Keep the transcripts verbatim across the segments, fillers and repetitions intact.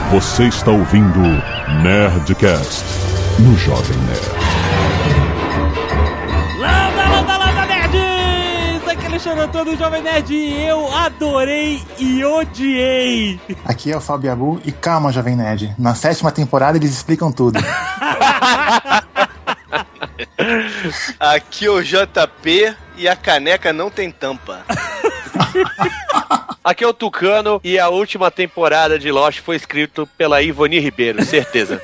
Você está ouvindo Nerdcast no Jovem Nerd. Landa, landa, landa, nerds! Aqui é Alexandre Antônio do Jovem Nerd e eu adorei e odiei. Aqui é o Fábio Abu e calma, Jovem Nerd. Na sétima temporada eles explicam tudo. Aqui é o J P e a caneca não tem tampa. Aqui é o Tucano e a última temporada de Lost foi escrito pela Ivone Ribeiro, certeza.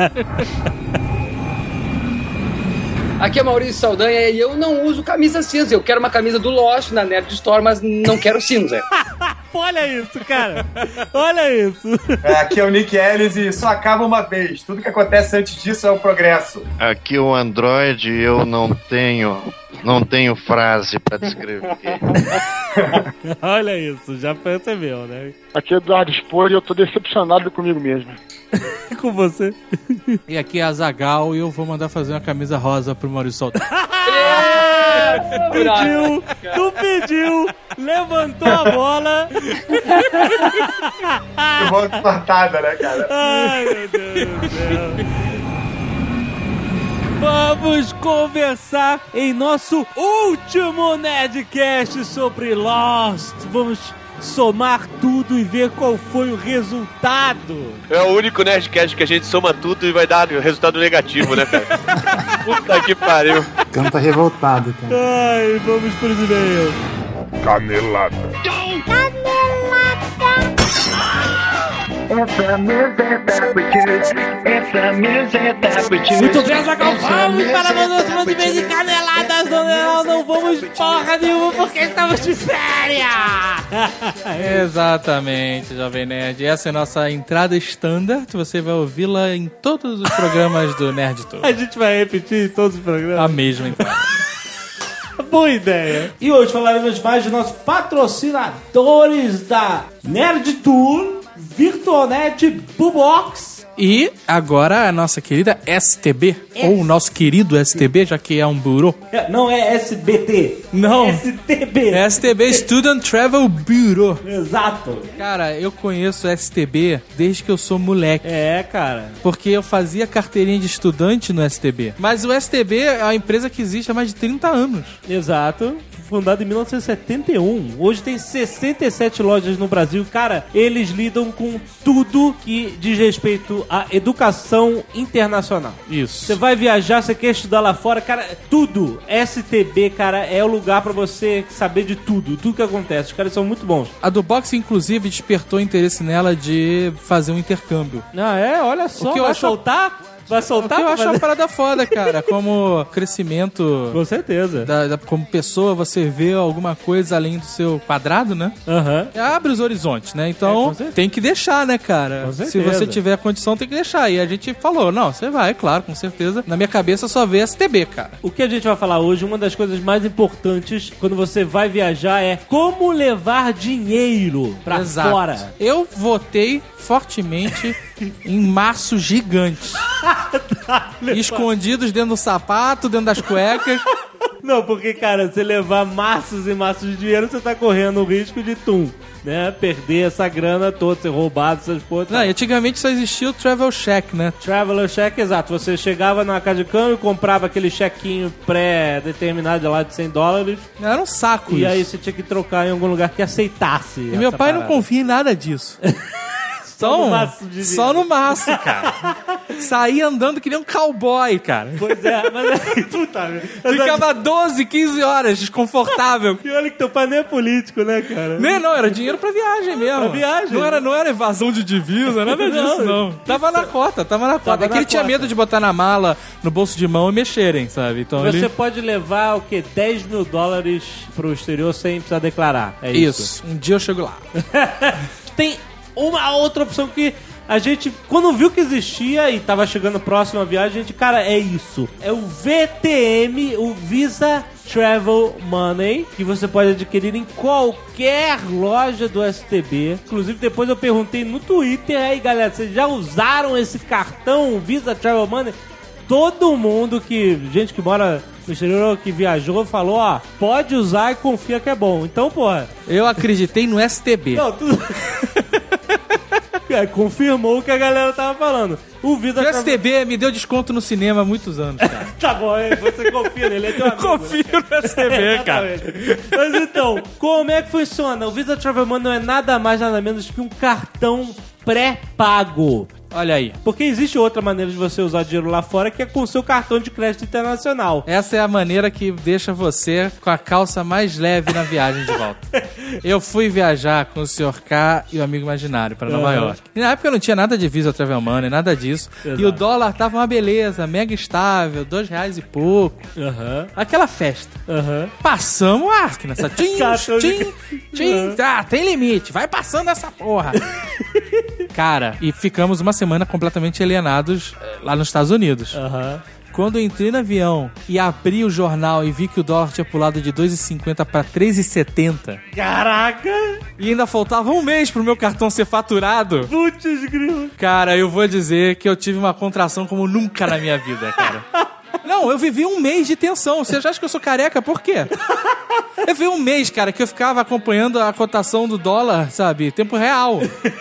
Aqui é Maurício Saldanha e eu não uso camisa cinza. Eu quero uma camisa do Lost na Nerd Store, mas não quero cinza. Olha isso, cara. Olha isso. É, aqui é o Nick Ellis e só acaba uma vez. Tudo que acontece antes disso é o progresso. Aqui é o Android e eu não tenho... Não tenho frase pra descrever. Olha isso, já percebeu, né? Aqui é Eduardo Spor e eu tô decepcionado comigo mesmo. Com você. E aqui é a Zagal e eu vou mandar fazer uma camisa rosa pro Maurício Saldanha. Pediu, tu pediu, levantou a bola. Que bola despartada, né, cara? Ai, meu Deus do céu. Vamos conversar em nosso último Nerdcast sobre Lost. Vamos somar tudo e ver qual foi o resultado. É o único Nerdcast que a gente soma tudo e vai dar resultado negativo, né, cara? Puta que pariu. O cara tá revoltado, cara. Ai, vamos pros e-mails. Canelada. Muito bem, Zagal, vamos para o nosso mundo de caneladas. Não, não vamos porra nenhuma porque estamos de férias. Exatamente, Jovem Nerd. Essa é a nossa entrada standard. Você vai ouvi-la em todos os programas do Nerd Tour. A gente vai repetir em todos os programas. A mesma entrada. Boa ideia. E hoje falaremos mais de nossos patrocinadores da Nerd Tour, Virtualnet, Bubox. E agora a nossa querida S T B, S... ou o nosso querido S T B, já que é um bureau. É, não é S B T. Não. S T B. S T B Student Travel Bureau. Exato. Cara, eu conheço o S T B desde que eu sou moleque. É, cara. Porque eu fazia carteirinha de estudante no S T B. Mas o S T B é uma empresa que existe há mais de trinta anos. Exato. Fundado em mil novecentos e setenta e um. Hoje tem sessenta e sete lojas no Brasil. Cara, eles lidam com tudo que diz respeito à educação internacional. Isso. Você vai viajar, você quer estudar lá fora, cara, tudo. S T B, cara, é o lugar pra você saber de tudo. Tudo que acontece. Os caras são muito bons. A do Box, inclusive, despertou interesse nela de fazer um intercâmbio. Ah, é? Olha só. O que eu vai acho... soltar? Vai soltar? Eu acho uma parada foda, cara. Como crescimento... Com certeza. Da, da, como pessoa, você vê alguma coisa além do seu quadrado, né? Aham. Uhum. Abre os horizontes, né? Então, é, tem que deixar, né, cara? Com certeza. Se você tiver a condição, tem que deixar. E a gente falou, não, você vai, claro, com certeza. Na minha cabeça, só vê S T B, cara. O que a gente vai falar hoje, uma das coisas mais importantes quando você vai viajar é como levar dinheiro pra Exato. fora. Eu votei fortemente em maços gigantes. Escondidos dentro do sapato, dentro das cuecas. Não, porque, cara, você levar maços e maços de dinheiro, você tá correndo o risco de tum, né? Perder essa grana toda, ser roubado, essas porra. Não, antigamente só existia o Travel Check, né? Traveler Check, exato. Você chegava na casa de câmbio, comprava aquele chequinho pré-determinado lá de cem dólares. Era um saco E isso. aí você tinha que trocar em algum lugar que aceitasse. E meu pai parada. Não confia em nada disso. Só no maço de Só no maço, cara. Saía andando que nem um cowboy, cara. Pois é, mas é... Puta, ficava doze, quinze horas desconfortável. E olha que teu pai nem é político, né, cara? Nem, não, era dinheiro pra viagem mesmo. Pra viagem. Não era, não era evasão de divisa, nada disso, não. não. Tava na cota, tava na cota. É que ele tinha medo de botar na mala, no bolso de mão e mexerem, sabe? Então Você ele... pode levar, o quê? dez mil dólares pro exterior sem precisar declarar. É isso. Isso. Um dia eu chego lá. Tem... uma outra opção que a gente, quando viu que existia e tava chegando próximo à viagem, a gente, cara, é isso. É o V T M, o Visa Travel Money, que você pode adquirir em qualquer loja do S T B. Inclusive, depois eu perguntei no Twitter, aí, galera, vocês já usaram esse cartão Visa Travel Money? Todo mundo que, gente que mora no exterior, que viajou, falou, ó, pode usar e confia que é bom. Então, porra... Eu acreditei no S T B. Não, tudo... É, confirmou o que a galera tava falando. O Visa O S T B me deu desconto no cinema há muitos anos, cara. Tá bom, hein? Você confia nele, é teu amigo. Eu confio no S T B, cara. Mas então, como é que funciona? O Visa Travel Money não é nada mais, nada menos que um cartão pré-pago. Olha aí. Porque existe outra maneira de você usar dinheiro lá fora, que é com o seu cartão de crédito internacional. Essa é a maneira que deixa você com a calça mais leve na viagem de volta. Eu fui viajar com o senhor K e o amigo imaginário pra Nova Uhum. York. E na época eu não tinha nada de Visa Travel Money, nada disso. Exato. E o dólar tava uma beleza, mega estável, dois reais e pouco. Aham. Aquela festa. Aham. Passamos a arco nessa. Tchim, Cartão de- tchim, tchim. Ah, tem limite. Vai passando essa porra. Cara, e ficamos uma semana completamente alienados eh, lá nos Estados Unidos. Aham. Quando eu entrei no avião e abri o jornal e vi que o dólar tinha pulado de dois reais e cinquenta para três reais e setenta Caraca! e ainda faltava um mês pro meu cartão ser faturado, Putz, grilo. cara, eu vou dizer que eu tive uma contração como nunca na minha vida, cara. Não, eu vivi um mês de tensão. Você já acha que eu sou careca? Por quê? Eu vivi um mês, cara, que eu ficava acompanhando a cotação do dólar, sabe? Tempo real.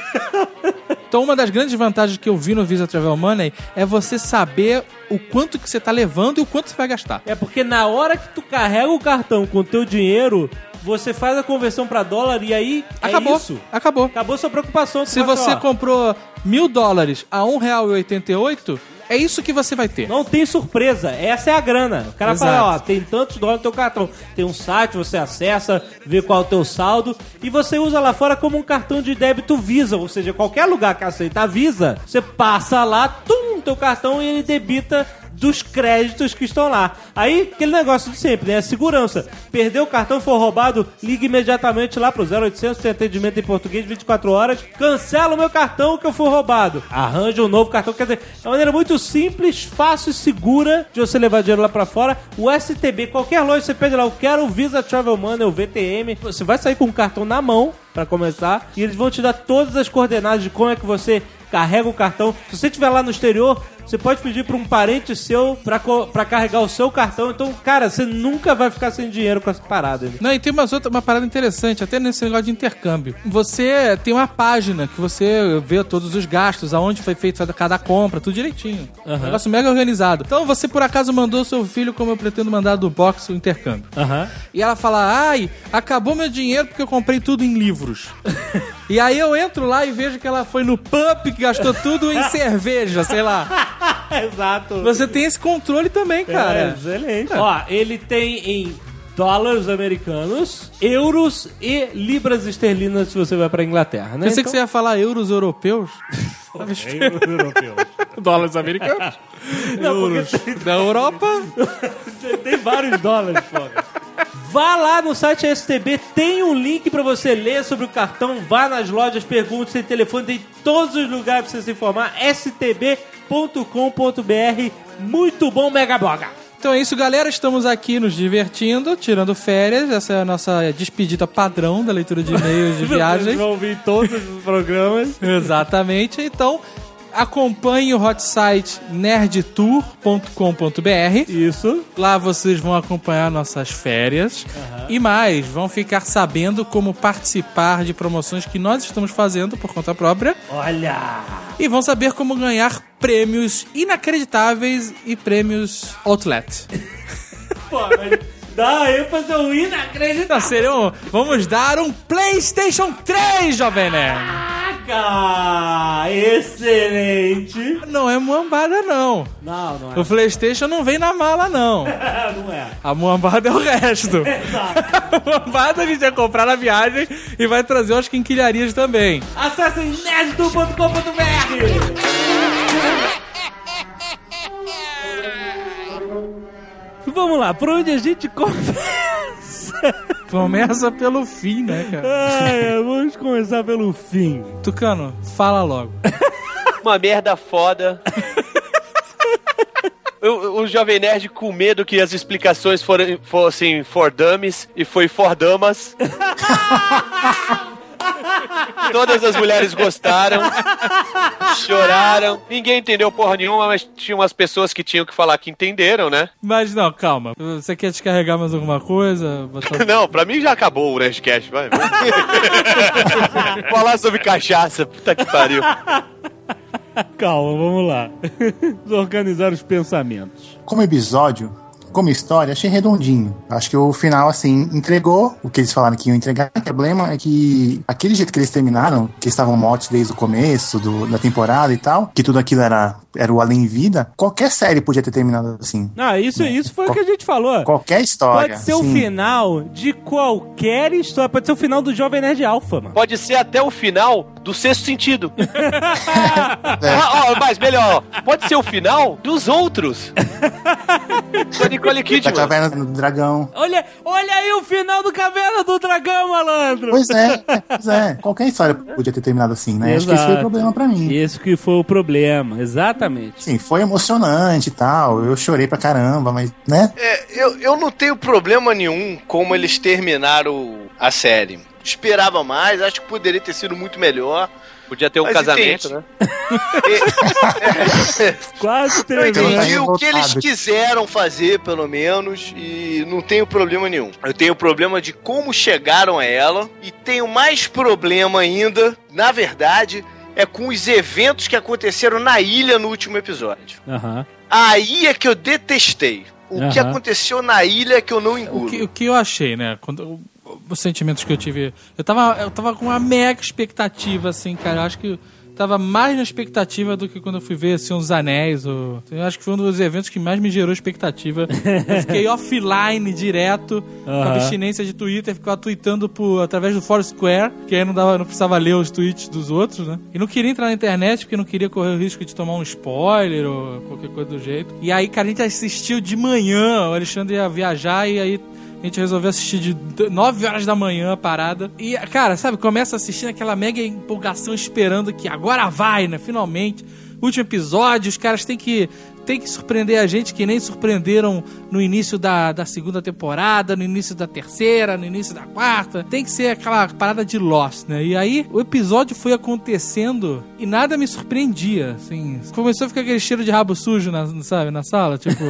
Então, uma das grandes vantagens que eu vi no Visa Travel Money é você saber o quanto que você tá levando e o quanto você vai gastar. É porque na hora que tu carrega o cartão com o teu dinheiro, você faz a conversão pra dólar e aí Acabou. é isso. Acabou. Acabou sua preocupação. Tu Se fala você assim, ó, comprou mil dólares a um real e oitenta e oito, é isso que você vai ter. não tem surpresa, essa é a grana. O cara Exato. fala, ó, tem tantos dólares no teu cartão. Tem um site, você acessa, vê qual é o teu saldo e você usa lá fora como um cartão de débito Visa, ou seja, qualquer lugar que aceita a Visa, você passa lá, tum, no teu cartão e ele debita dos créditos que estão lá. Aí, aquele negócio de sempre, né? Segurança. Perdeu o cartão, for roubado, ligue imediatamente lá pro zero oitocentos, tem atendimento em português vinte e quatro horas. Cancela o meu cartão que eu fui roubado. Arranja um novo cartão. Quer dizer, é uma maneira muito simples, fácil e segura de você levar dinheiro lá pra fora. O S T B, qualquer loja, você pede lá, eu quero o Visa Travel Money, o V T M. Você vai sair com o cartão na mão, pra começar, e eles vão te dar todas as coordenadas de como é que você carrega o cartão. Se você estiver lá no exterior, você pode pedir para um parente seu pra, co- pra carregar o seu cartão. Então, cara, você nunca vai ficar sem dinheiro com essa parada. Né? Não, e tem umas outra, uma parada interessante, até nesse negócio de intercâmbio. Você tem uma página que você vê todos os gastos, aonde foi feita cada compra, tudo direitinho. Aham. Um negócio mega organizado. Então, você por acaso mandou seu filho, como eu pretendo mandar do box, o intercâmbio. Aham. E ela fala, ai, acabou meu dinheiro porque eu comprei tudo em livros. E aí eu entro lá e vejo que ela foi no pub, que gastou tudo em cerveja, sei lá. Exato. Você tem esse controle também, É, cara. excelente. Ó, ele tem em dólares americanos, euros e libras esterlinas se você vai pra Inglaterra, né? Pensei que você ia falar euros europeus. Euros europeus. Dólares americanos. Não, porque tem, Da Europa. tem vários dólares, pô. Vá lá no site S T B, tem um link pra você ler sobre o cartão, vá nas lojas, pergunte, tem telefone, tem todos os lugares pra você se informar, s t b ponto com ponto b r. Muito bom, Mega Bloga! Então é isso, galera. Estamos aqui nos divertindo, tirando férias. Essa é a nossa despedida padrão da leitura de e-mails de viagem. Vocês vão ouvir todos os programas. Exatamente. Então, acompanhe o hot site nerd tour ponto com ponto b r. Isso. Lá vocês vão acompanhar nossas férias. Uhum. E mais, vão ficar sabendo como participar de promoções que nós estamos fazendo por conta própria. Olha! E vão saber como ganhar prêmios inacreditáveis e prêmios outlet. Pô, mas dá ênfase ao inacreditável. Então, seriam, vamos dar um PlayStation três, Jovem Nerd. Caraca! Excelente! Não é muambada, não. Não, não é. O PlayStation não vem na mala, não. Não é. A muambada é o resto. A muambada a gente vai comprar na viagem e vai trazer umas quinquilharias também. Acesse nerd tour ponto com ponto b r. Vamos lá, por onde a gente começa? Começa pelo fim, né, cara? Ai, vamos começar pelo fim. Tucano, fala logo. Uma merda foda. O, o Jovem Nerd com medo que as explicações forem, fossem for dummies e foi for damas. Todas as mulheres gostaram. choraram. Ninguém entendeu porra nenhuma, mas tinha umas pessoas que tinham que falar que entenderam, né? Mas não, calma. Você quer descarregar mais alguma coisa? Botar... Não, pra mim já acabou o Nerdcast, vai. Falar sobre cachaça, puta que pariu. Calma, vamos lá. Organizar os pensamentos. Como episódio, como história, achei redondinho. Acho que o final, assim, entregou o que eles falaram que iam entregar. O problema é que aquele jeito que eles terminaram, que eles estavam mortos desde o começo do, da temporada e tal, que tudo aquilo era, era o além-vida, qualquer série podia ter terminado assim. Ah, isso, né? isso foi Qual, o que a gente falou. Qualquer história. Pode ser sim. O final de qualquer história. Pode ser o final do Jovem Nerd Alpha, mano. Pode ser até o final do Sexto Sentido. é. ah, ó, mas melhor, pode ser o final dos outros. Nicole Kidman. Da Caverna do Dragão. Olha, olha aí o final do Caverna do Dragão, malandro. Pois é, pois é. Qualquer história podia ter terminado assim, né? Exato. Acho que esse foi o problema pra mim. Esse que foi o problema, exatamente. Sim, foi emocionante e tal. Eu chorei pra caramba, mas, né? É, eu, eu não tenho problema nenhum como eles terminaram a série. Esperava mais, acho que poderia ter sido muito melhor. Podia ter um mas casamento, entendi. Né? Quase teve. Eu entendi o que eles quiseram fazer, pelo menos, e não tenho problema nenhum. Eu tenho problema de como chegaram a ela, e tenho mais problema ainda, na verdade, é com os eventos que aconteceram na ilha no último episódio. Uhum. Aí é que eu detestei. O uhum. que aconteceu na ilha é que eu não engulo. O que, o que eu achei, né? Quando... Os sentimentos que eu tive. Eu tava, eu tava com uma mega expectativa, assim, cara. Eu acho que tava mais na expectativa do que quando eu fui ver assim, Os Anéis. Ou... Eu acho que foi um dos eventos que mais me gerou expectativa. Eu fiquei offline direto, uhum. com a abstinência de Twitter, ficava tweetando por, através do Foursquare, que aí não, dava, não precisava ler os tweets dos outros, né? E não queria entrar na internet porque não queria correr o risco de tomar um spoiler ou qualquer coisa do jeito. E aí, cara, a gente assistiu de manhã, o Alexandre ia viajar e aí a gente resolveu assistir de nove horas da manhã a parada. E, cara, sabe, começa a assistir aquela mega empolgação esperando que agora vai, né? Finalmente. Último episódio, os caras têm que, têm que surpreender a gente, que nem surpreenderam no início da, da segunda temporada, no início da terceira, no início da quarta. Tem que ser aquela parada de Lost, né? E aí, o episódio foi acontecendo e nada me surpreendia, assim. Começou a ficar aquele cheiro de rabo sujo, na, sabe, na sala, tipo...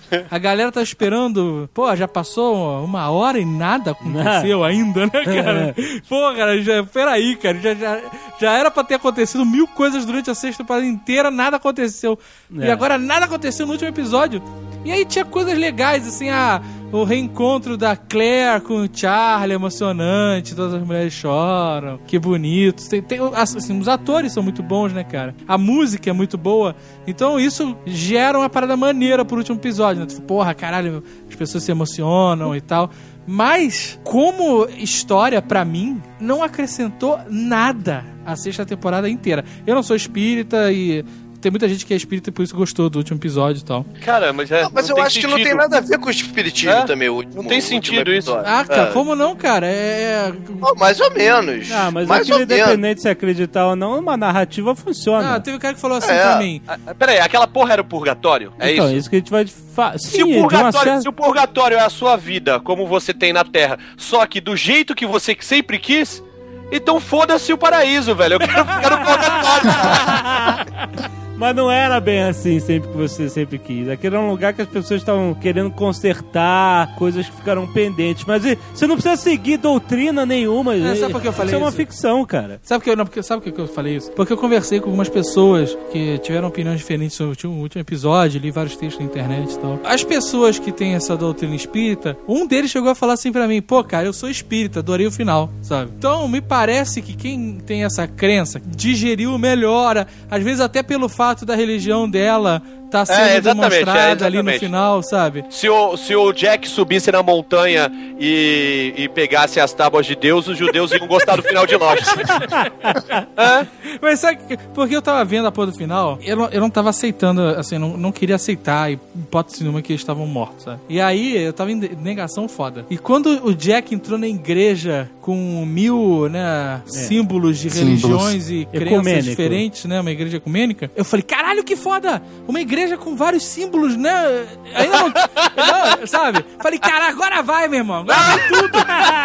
a galera tá esperando... Pô, já passou uma hora e nada aconteceu ainda, né, cara? Pô, cara, já, peraí, cara, já, já, já era pra ter acontecido mil coisas durante a sexta temporada inteira, nada aconteceu. É. E agora nada aconteceu no último episódio. E aí tinha coisas legais, assim, ah, o reencontro da Claire com o Charlie, emocionante, todas as mulheres choram, que bonito. Tem, tem, assim, os atores são muito bons, né, cara? A música é muito boa. Então isso gera uma parada maneira pro último episódio, né? Porra, caralho, as pessoas se emocionam e tal. Mas, como história, pra mim, não acrescentou nada a sexta temporada inteira. Eu não sou espírita e... Tem muita gente que é espírita e por isso gostou do último episódio e tal. Cara, mas é. Não, mas não eu acho sentido. que não tem nada a ver com o espiritismo é? também. O último, não tem sentido isso. Ah, cara, é. como não, cara? É. Oh, mais ou menos. Ah, mas mais aquilo, independente se acreditar ou não, uma narrativa funciona. Ah, teve um cara que falou assim é. pra mim. Ah, peraí, aquela porra era o purgatório? É então, isso? é isso que a gente vai fazer. Se, o purgatório, se o purgatório é a sua vida, como você tem na Terra, só que do jeito que você sempre quis, então foda-se o paraíso, velho. Eu quero ficar no purgatório. Mas não era bem assim sempre que você sempre quis. Aquele era um lugar que as pessoas estavam querendo consertar coisas que ficaram pendentes. Mas você não precisa seguir doutrina nenhuma. É, sabe por que eu falei isso? Isso é uma ficção, cara. Sabe por que, não, porque, sabe por que eu falei isso? Porque eu conversei com algumas pessoas que tiveram opiniões diferentes sobre o último episódio, li vários textos na internet e tal. As pessoas que têm essa doutrina espírita, um deles chegou a falar assim pra mim, pô, cara, eu sou espírita, adorei o final, sabe? Então, me parece que quem tem essa crença digeriu melhor, às vezes até pelo fato da religião dela tá sendo é, demonstrada é, ali no final, sabe? Se o, se o Jack subisse na montanha e, e pegasse as tábuas de Deus, os judeus iam gostar do final de Lost. é? Mas sabe, porque eu tava vendo a porra do final, eu não, eu não tava aceitando, assim, não, não queria aceitar, hipótese nenhuma que eles estavam mortos, sabe? E aí, eu tava em negação foda. E quando o Jack entrou na igreja com mil, né, é. símbolos de símbolos. religiões e crenças diferentes, né, uma igreja ecumênica, eu falei, caralho, que foda! Uma igreja igreja com vários símbolos, né? Ainda não, não sabe? Falei, cara, agora vai, meu irmão. Agora vai tudo.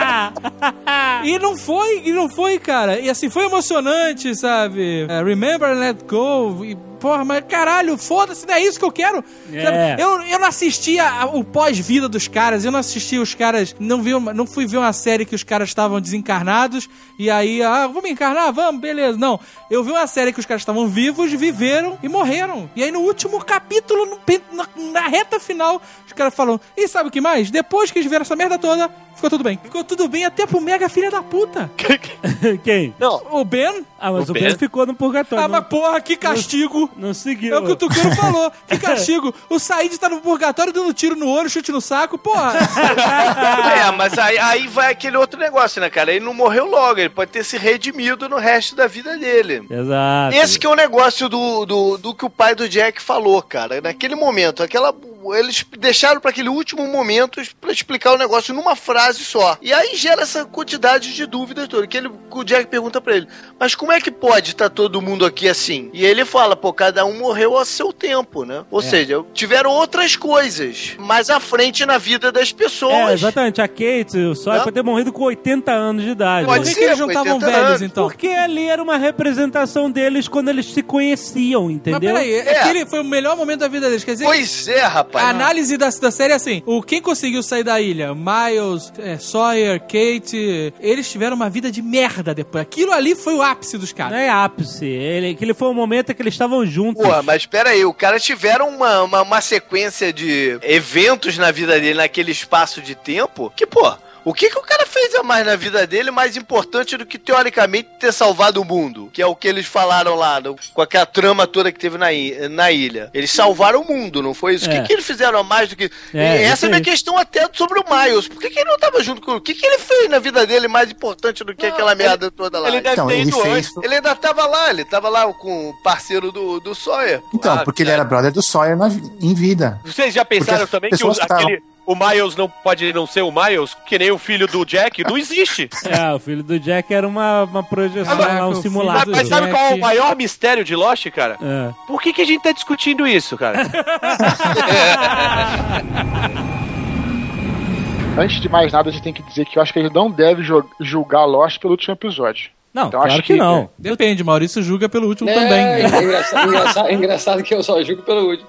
E não foi, e não foi, cara. E assim, foi emocionante, sabe? Uh, remember and let go. E, porra, mas caralho, foda-se, não é isso que eu quero. É. Eu, eu não assistia a, o pós-vida dos caras, eu não assisti os caras, não, vi uma, não fui ver uma série que os caras estavam desencarnados e aí, ah, vamos encarnar? Vamos, beleza. Não, eu vi uma série que os caras estavam vivos, viveram e morreram. E aí no último capítulo, no, na, na reta final, os caras falam, e sabe o que mais? Depois que eles viram essa merda toda, ficou tudo bem. Ficou tudo bem até pro mega filha da puta. Quem? Não. O Ben? Ah, mas o, o Ben? Ben ficou no purgatório. Ah, não... mas porra, que castigo. Não, não seguiu. É o que o Tucano falou. Que castigo. O Said tá no purgatório dando tiro no olho, chute no saco, porra. É, mas aí, aí vai aquele outro negócio, né, cara? Ele não morreu logo, ele pode ter se redimido no resto da vida dele. Exato. Esse que é o negócio do, do, do que o pai do Jack falou, cara. Naquele momento, aquela... eles deixaram para aquele último momento para explicar o negócio numa frase só. E aí gera essa quantidade de dúvidas toda. Que ele, o Jack pergunta para ele, mas como é que pode estar tá todo mundo aqui assim? E ele fala, pô, cada um morreu ao seu tempo, né? Ou é. seja, tiveram outras coisas mais à frente na vida das pessoas. É, exatamente. A Kate, o Sawyer, pode ter morrido com oitenta anos de idade. Pode Por que, ser, que eles não estavam velhos, anos. então? Porque ali era uma representação deles quando eles se conheciam, entendeu? Mas peraí, é. aquele foi o melhor momento da vida deles, quer dizer... Pois é, rapaz. A análise da, da série é assim, o, quem conseguiu sair da ilha? Miles, é, Sawyer, Kate, eles tiveram uma vida de merda depois. Aquilo ali foi o ápice dos caras. Não é ápice, ele, aquele foi o momento em que eles estavam juntos. Pô, mas pera aí, o cara tiveram uma, uma, uma sequência de eventos na vida dele naquele espaço de tempo que, pô... O que, que o cara fez a mais na vida dele mais importante do que, teoricamente, ter salvado o mundo? Que é o que eles falaram lá, no, com aquela trama toda que teve na, na ilha. Eles salvaram o mundo, não foi isso? É. O que, que eles fizeram a mais do que... É, essa é a minha questão até sobre o Miles. Por que, que ele não tava junto com... O que, que ele fez na vida dele mais importante do que não, aquela ele, merda toda lá? Ele deve então, ter ido ele antes. Fez... Ele ainda tava lá, ele tava lá com o parceiro do, do Sawyer. Então, ah, porque cara. ele era brother do Sawyer na, em vida. Vocês já pensaram também que o, aquele... O Miles não pode não ser o Miles, que nem o filho do Jack, não existe. É, o filho do Jack era uma, uma projeção, ah, um simulado. Mas, mas sabe qual é o maior mistério de Lost, cara? É. Por que, que a gente tá discutindo isso, cara? Antes de mais nada, a gente tem que dizer que eu acho que a gente não deve julgar Lost pelo último episódio. Não, então, claro acho que, que não. Depende, Maurício julga pelo último é, também. É engraçado, engraçado, engraçado que eu só julgo pelo último.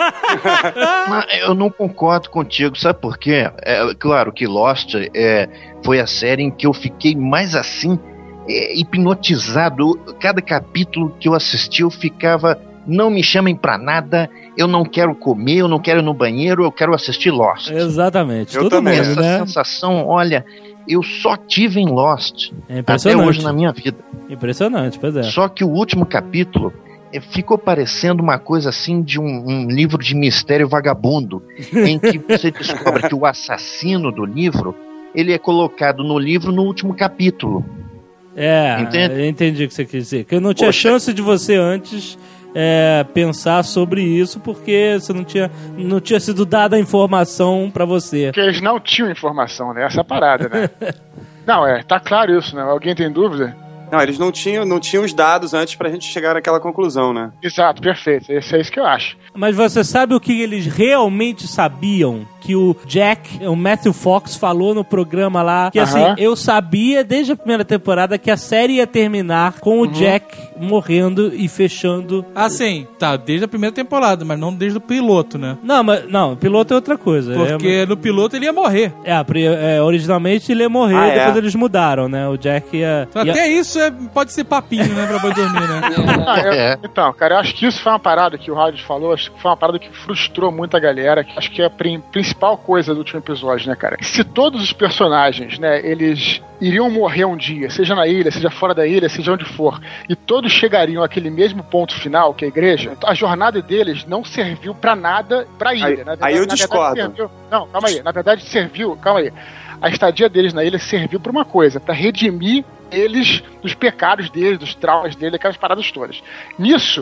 Mas eu não concordo contigo, sabe por quê? É, claro que Lost é, foi a série em que eu fiquei mais assim, é, hipnotizado. Cada capítulo que eu assisti eu ficava, não me chamem pra nada, eu não quero comer, eu não quero ir no banheiro, eu quero assistir Lost. Exatamente. Eu Todo também. mundo, Essa né? sensação, olha... Eu só tive em Lost é até hoje na minha vida. Impressionante, pois é. Só que o último capítulo é, ficou parecendo uma coisa assim de um, um livro de mistério vagabundo, em que você descobre que o assassino do livro, ele é colocado no livro no último capítulo. É, Entende? eu entendi o que você quis dizer. Que eu não tinha Poxa. chance de você antes... É, pensar sobre isso porque você não tinha, não tinha sido dada a informação pra você. Porque eles não tinham informação, né? Essa é a parada, né? Não, é, tá claro isso, né? Alguém tem dúvida? Não, eles não tinham, não tinham os dados antes pra gente chegar naquela conclusão, né? Exato, perfeito. Esse é isso que eu acho. Mas você sabe o que eles realmente sabiam? Que o Jack, o Matthew Fox, falou no programa lá, que assim, uh-huh. eu sabia desde a primeira temporada que a série ia terminar com o uh-huh. Jack morrendo e fechando. Ah, sim, tá, desde a primeira temporada, mas não desde o piloto, né? Não, mas não, o piloto é outra coisa. Porque é, no piloto ele ia morrer. É, é originalmente ele ia morrer, ah, depois é? eles mudaram, né? O Jack ia... Então, ia... Até isso é, pode ser papinho, né, pra poder dormir, né? Ah, eu, então, cara, eu acho que isso foi uma parada que o Howard falou, acho que foi uma parada que frustrou muita galera, que acho que é a principal coisa do último episódio, né, cara? Se todos os personagens, né, eles iriam morrer um dia, seja na ilha, seja fora da ilha, seja onde for, e todos chegariam àquele mesmo ponto final, que é a igreja, a jornada deles não serviu pra nada pra ilha. Aí, na verdade, aí eu na discordo. Verdade, serviu, não, calma aí. Na verdade, serviu, calma aí. A estadia deles na ilha serviu pra uma coisa, pra redimir eles dos pecados deles, dos traumas deles, aquelas paradas todas. Nisso,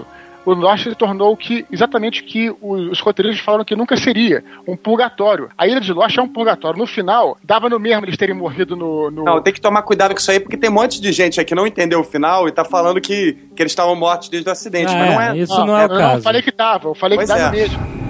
o Lost se tornou o que, exatamente o que os roteiristas falaram que nunca seria, um purgatório. A ilha de Lost é um purgatório. No final, dava no mesmo eles terem morrido no... no... Não, tem que tomar cuidado com isso aí, porque tem um monte de gente aí que não entendeu o final e tá falando que, que eles estavam mortos desde o acidente, Ah, mas não é. Isso não, não é o eu caso. não falei que tava, eu falei Pois que dava é. mesmo.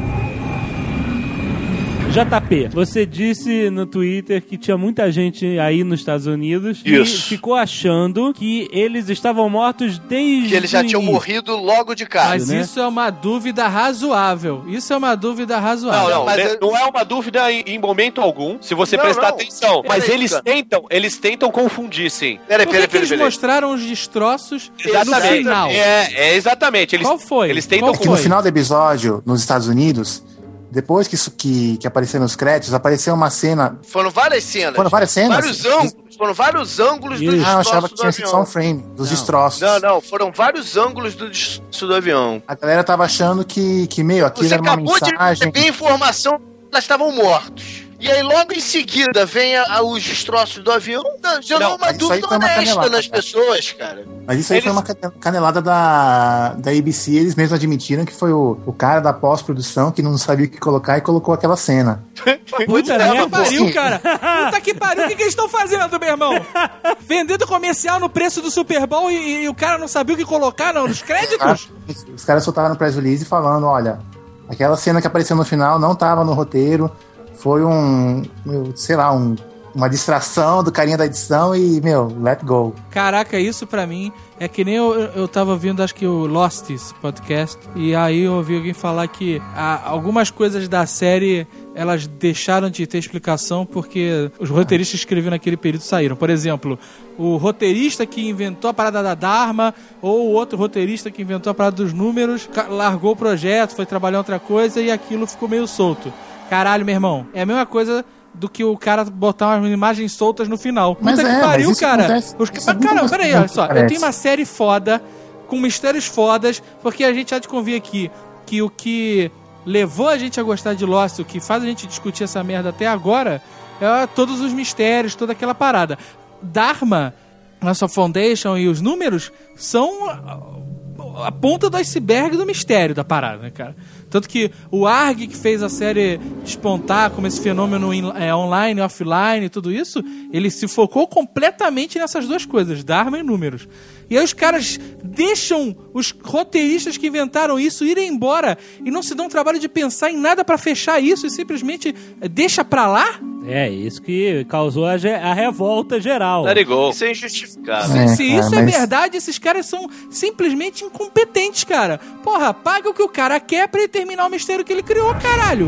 J P, você disse no Twitter que tinha muita gente aí nos Estados Unidos Isso. e ficou achando que eles estavam mortos desde Que eles já o tinham início. morrido logo de cara. Mas né? isso é uma dúvida razoável. Isso é uma dúvida razoável. Não, não, mas né, eu- não é uma dúvida em, em momento algum, se você Não, prestar não. atenção. Mas Peraí, eles cara. tentam, eles tentam confundir, sim. Peraí, Por que, peraí, que peraí, eles peraí. mostraram os destroços no Exatamente. final? É, é exatamente. Eles, Qual foi? Eles tentam Qual É que no foi? final do episódio, nos Estados Unidos, depois que, isso, que, que apareceram os créditos, apareceu uma cena. Foram várias cenas. Foram várias cenas? Vários ângulos. Foram vários ângulos dos Ah, eu destroços achava que do tinha sido avião. só um frame, dos destroços. Não, não. Foram vários ângulos do destroço do avião. A galera tava achando que, que meu, aquilo Você era uma acabou de mensagem. receber informação que elas estavam mortos. E aí, logo em seguida, vem a- a- os destroços do avião, gerou Não, uma mas isso aí dúvida foi uma honesta canelada, nas cara. pessoas, cara. Mas isso aí Eles- foi uma ca- canelada da, da A B C, eles mesmos admitiram que foi o, o cara da pós-produção que não sabia o que colocar e colocou aquela cena. Puta merda, merda, pariu, pô. cara. Puta que pariu, o que, que eles estão fazendo, meu irmão? Vendendo comercial no preço do Super Bowl e, e o cara não sabia o que colocar não, nos créditos? Os caras soltaram no press release falando, olha, aquela cena que apareceu no final não tava no roteiro, foi um, meu, sei lá, um, uma distração do carinha da edição e, meu, let go. Caraca, isso pra mim é que nem eu, eu, eu tava vendo, acho que o Losts podcast, e aí eu ouvi alguém falar que ah, algumas coisas da série elas deixaram de ter explicação porque os roteiristas que escreviam naquele período saíram. Por exemplo, o roteirista que inventou a parada da Dharma ou o outro roteirista que inventou a parada dos números ca- largou o projeto, foi trabalhar outra coisa e aquilo ficou meio solto. Caralho, meu irmão, é a mesma coisa do que o cara botar umas imagens soltas no final. Mas Puta é, que mas pariu, isso cara. acontece- Os... isso Mas, cara, acontece peraí, muito, olha só. Eu parece. tenho uma série foda, com mistérios fodas, porque a gente há de convir aqui que o que levou a gente a gostar de Lost, o que faz a gente discutir essa merda até agora, é todos os mistérios, toda aquela parada. Dharma, nossa Foundation e os números são a, a ponta do iceberg do mistério da parada, né, cara? Tanto que o Arg, que fez a série despontar como esse fenômeno in, é, online, offline e tudo isso, ele se focou completamente nessas duas coisas, Dharma e números. E aí os caras deixam os roteiristas que inventaram isso irem embora e não se dão o trabalho de pensar em nada pra fechar isso e simplesmente deixa pra lá? É, isso que causou a, ge- a revolta geral. Let it go. Isso é injustificado. Se, É, se cara, isso é mas- verdade, esses caras são simplesmente incompetentes, cara. Porra, paga o que o cara quer pra ele terminar o mistério que ele criou, caralho.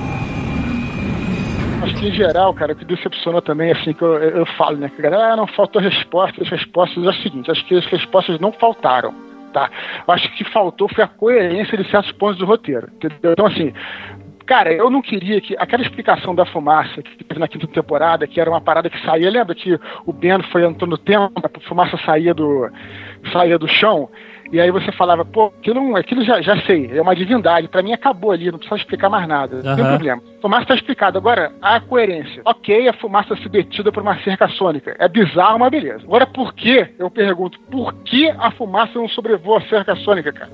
Acho que em geral, cara, o que decepcionou também, assim, que eu, eu falo, né, que a galera, ah, não faltou resposta, as respostas é o seguinte, acho que as respostas não faltaram, tá? Eu acho que faltou foi a coerência de certos pontos do roteiro, entendeu? Então, assim, cara, eu não queria que aquela explicação da fumaça que teve na quinta temporada, que era uma parada que saía, lembra que o Ben foi entrando no tempo, a fumaça saía do, saía do chão, e aí você falava, pô, aquilo, aquilo já, já sei, é uma divindade, pra mim acabou ali, não precisa explicar mais nada, não tem Aham. problema. A fumaça tá explicada, agora, a coerência. Ok, a fumaça ser detida por uma cerca sônica, é bizarro, mas beleza. Agora, por que, eu pergunto, por que a fumaça não sobrevoa a cerca sônica, cara?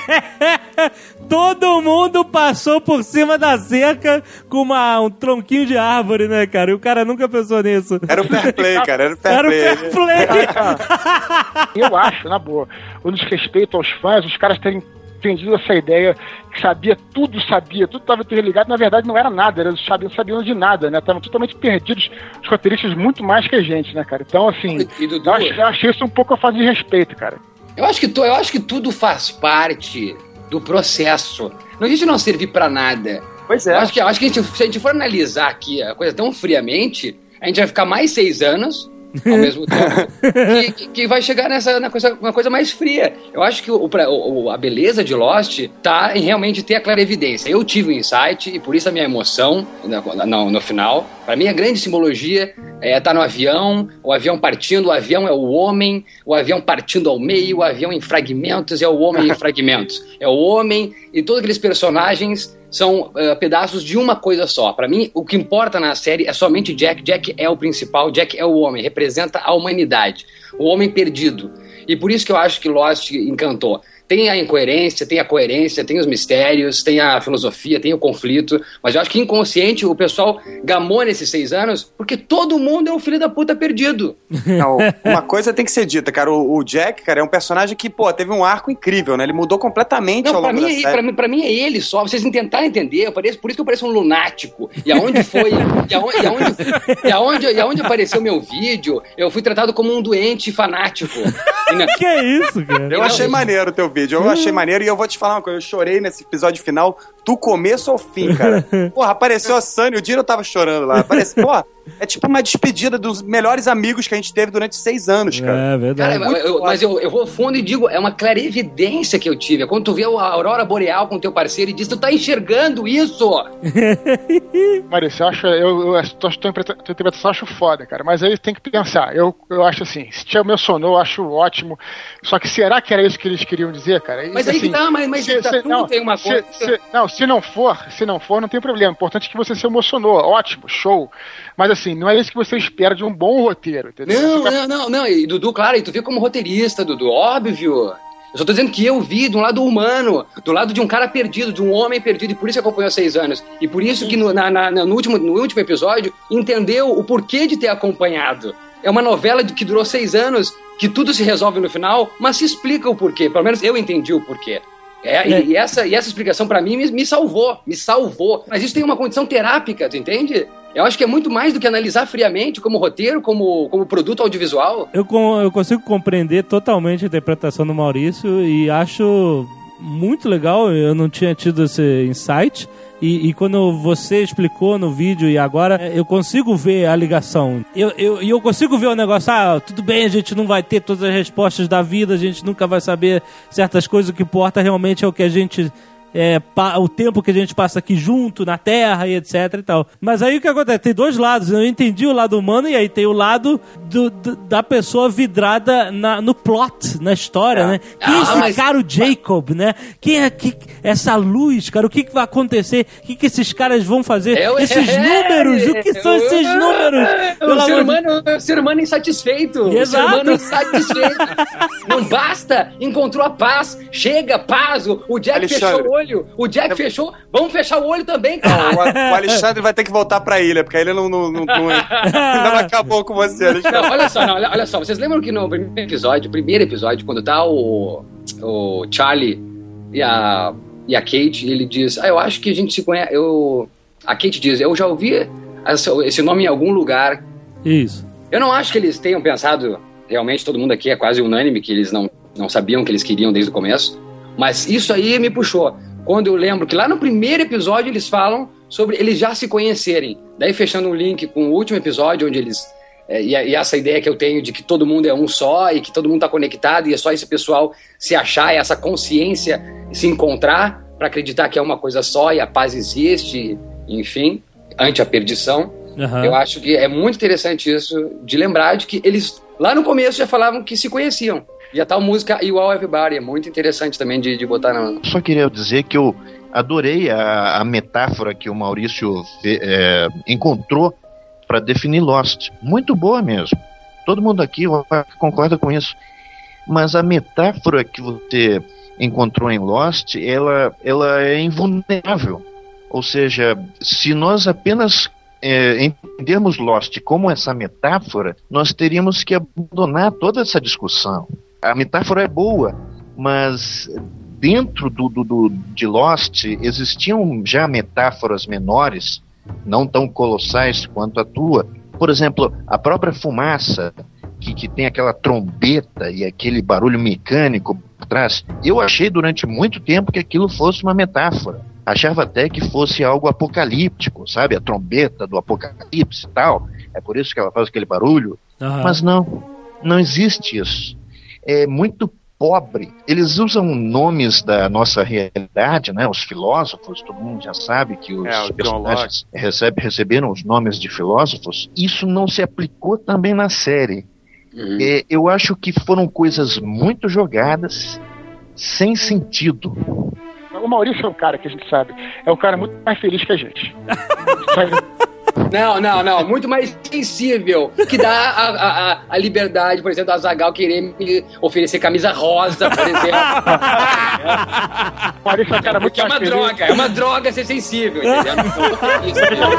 Todo mundo passou por cima da cerca com uma, um tronquinho de árvore, né, cara? E o cara nunca pensou nisso. Era o fair play, cara. Era o fair Era o play. fair play. Eu acho, na boa, o desrespeito aos fãs, os caras terem entendido essa ideia que sabia, tudo sabia, tudo estava interligado, na verdade não era nada, eles sabiam, sabiam de nada, né? Estavam totalmente perdidos, os roteiristas muito mais que a gente, né, cara? Então, assim, E, Dudu, eu achei, eu achei isso um pouco a falta de respeito, cara. Eu acho que, tu, eu acho que tudo faz parte do processo. Não existe não servir pra nada. Pois Eu é. acho que, eu acho que a gente, se a gente for analisar aqui a coisa tão friamente, a gente vai ficar mais seis anos ao mesmo tempo que, que- que vai chegar nessa na coisa, uma coisa mais fria. Eu acho que o, pra- o- a beleza de Lost tá em realmente ter a clarevidência. Eu tive o insight e por isso a minha emoção no, no, no final. Pra mim a grande simbologia é tá no avião, o avião partindo, o avião é o homem, o avião partindo ao meio, o avião em fragmentos é o homem em fragmentos. É o homem e todos aqueles personagens são uh, pedaços de uma coisa só. Pra mim, o que importa na série é somente Jack. Jack é o principal, Jack é o homem, representa a humanidade, o homem perdido. E por isso que eu acho que Lost encantou. tem a incoerência, tem a coerência, tem os mistérios, tem a filosofia, tem o conflito, mas eu acho que inconsciente o pessoal gamou nesses seis anos porque todo mundo é um filho da puta perdido. Não, uma coisa tem que ser dita, cara, o, o Jack, cara, é um personagem que, pô, teve um arco incrível, né? Ele mudou completamente Não, ao pra longo mim, da é, série. pra, mim, pra mim é ele só, vocês não tentaram entender, eu pareço, por isso que eu pareço um lunático. E aonde foi, e aonde, e aonde, e aonde, e aonde apareceu meu vídeo, eu fui tratado como um doente fanático. Na... Que é isso, cara? Eu achei maneiro o teu vídeo, eu achei maneiro e eu vou te falar uma coisa, eu chorei nesse episódio final do começo ao fim, cara. Porra, apareceu a Sunny, o Dino tava chorando lá. Aparece, porra, é tipo uma despedida dos melhores amigos que a gente teve durante seis anos, cara. É verdade. Cara, eu, eu, mas eu, eu vou ao fundo e digo, é uma clarividência que eu tive. É quando tu vê a aurora boreal com teu parceiro e diz, tu tá enxergando isso? Maurício, eu acho, eu, eu, a tua interpretação eu acho foda, cara. Mas aí tem que pensar. Eu, eu acho assim, se te emocionou, eu acho ótimo. Só que será que era isso que eles queriam dizer, cara? Mas e, aí assim, que tá, mas, mas se, tá, se, tudo não, tem uma se, coisa... Se, não, se não for, se não for, não tem problema. O importante é que você se emocionou. Ótimo, show. Mas assim, não é isso que você espera de um bom roteiro, entendeu? Não, fica... não, não, não. E Dudu, claro, e tu vê como roteirista, Dudu, óbvio. Eu só tô dizendo que eu vi de um lado humano, do lado de um cara perdido, de um homem perdido, e por isso que acompanhou há seis anos. E por isso que no, na, na, no, último, no último episódio entendeu o porquê de ter acompanhado. É uma novela de, que durou seis anos, que tudo se resolve no final, mas se explica o porquê. Pelo menos eu entendi o porquê. É, é. E, e, essa, e essa explicação pra mim me, me salvou, me salvou. Mas isso tem uma condição terápica, tu entende? Eu acho que é muito mais do que analisar friamente como roteiro, como, como produto audiovisual. Eu, eu consigo compreender totalmente a interpretação do Maurício e acho muito legal, eu não tinha tido esse insight. E, e quando você explicou no vídeo e agora, eu consigo ver a ligação. E eu, eu, eu consigo ver o negócio, ah, tudo bem, a gente não vai ter todas as respostas da vida, a gente nunca vai saber certas coisas, o que importa realmente é o que a gente... É, pa, o tempo que a gente passa aqui junto, na Terra e etc e tal. Mas aí o que acontece? Tem dois lados. Eu entendi o lado humano e aí tem o lado do, do, da pessoa vidrada na, no plot, na história, é. né? Quem é esse mas, cara, o Jacob, mas... né? Quem é que, essa luz, cara? O que, que vai acontecer? O que, que esses caras vão fazer? Eu, esses é, números! O que são eu, esses números? O ser, humano, de... o ser humano insatisfeito. Exato. O ser humano insatisfeito. Não basta, encontrou a paz. Chega, paz. O, o Jack Alexandre. fechou o olho. O Jack é... fechou, vamos fechar o olho também, cara. Não, o, o Alexandre vai ter que voltar pra ilha, porque a ilha não, não, não, não ainda não acabou com você, Alexandre. Não, olha só, não, olha, olha só, vocês lembram que no primeiro episódio, primeiro episódio, quando tá o, o Charlie e a, e a Kate, ele diz, ah, eu acho que a gente se conhece, eu... a Kate diz, eu já ouvi esse nome em algum lugar. Isso. Eu não acho que eles tenham pensado, realmente todo mundo aqui é quase unânime, que eles não, não sabiam que eles queriam desde o começo, mas isso aí me puxou. Quando eu lembro que lá no primeiro episódio eles falam sobre eles já se conhecerem. Daí fechando um link com o último episódio, onde eles... É, e, e essa ideia que eu tenho de que todo mundo é um só e que todo mundo tá conectado e é só esse pessoal se achar, essa consciência se encontrar para acreditar que é uma coisa só e a paz existe, enfim, ante a perdição. Uhum. Eu acho que é muito interessante isso, de lembrar de que eles lá no começo já falavam que se conheciam. E a tal música You All Everybody é muito interessante também de, de botar na... Só queria dizer que eu adorei a, a metáfora que o Maurício é, encontrou para definir Lost. Muito boa mesmo. Todo mundo aqui concorda com isso. Mas a metáfora que você encontrou em Lost, ela, ela é invulnerável. Ou seja, se nós apenas é, entendermos Lost como essa metáfora, nós teríamos que abandonar toda essa discussão. A metáfora é boa, mas dentro do, do, do, de Lost existiam já metáforas menores, não tão colossais quanto a tua. Por exemplo, a própria fumaça, que, que tem aquela trombeta e aquele barulho mecânico por trás. Eu achei durante muito tempo que aquilo fosse uma metáfora. Achava até que fosse algo apocalíptico, sabe? A trombeta do apocalipse e tal. É por isso que ela faz aquele barulho. Uhum. Mas não, não existe isso. É muito pobre. Eles usam nomes da nossa realidade, né? Os filósofos, todo mundo já sabe que os é, personagens recebe, receberam os nomes de filósofos. Isso não se aplicou também na série. Uhum. É, eu acho que foram coisas muito jogadas, sem sentido. O Maurício é um cara que a gente sabe, é um cara muito mais feliz que a gente. Não, não, não. Muito mais sensível. Que dá a, a, a, a liberdade, por exemplo, do Azaghal querer me oferecer camisa rosa, por exemplo. Maurício, cara, muito Porque é uma mais droga. feliz. É uma droga ser sensível, entendeu? Isso,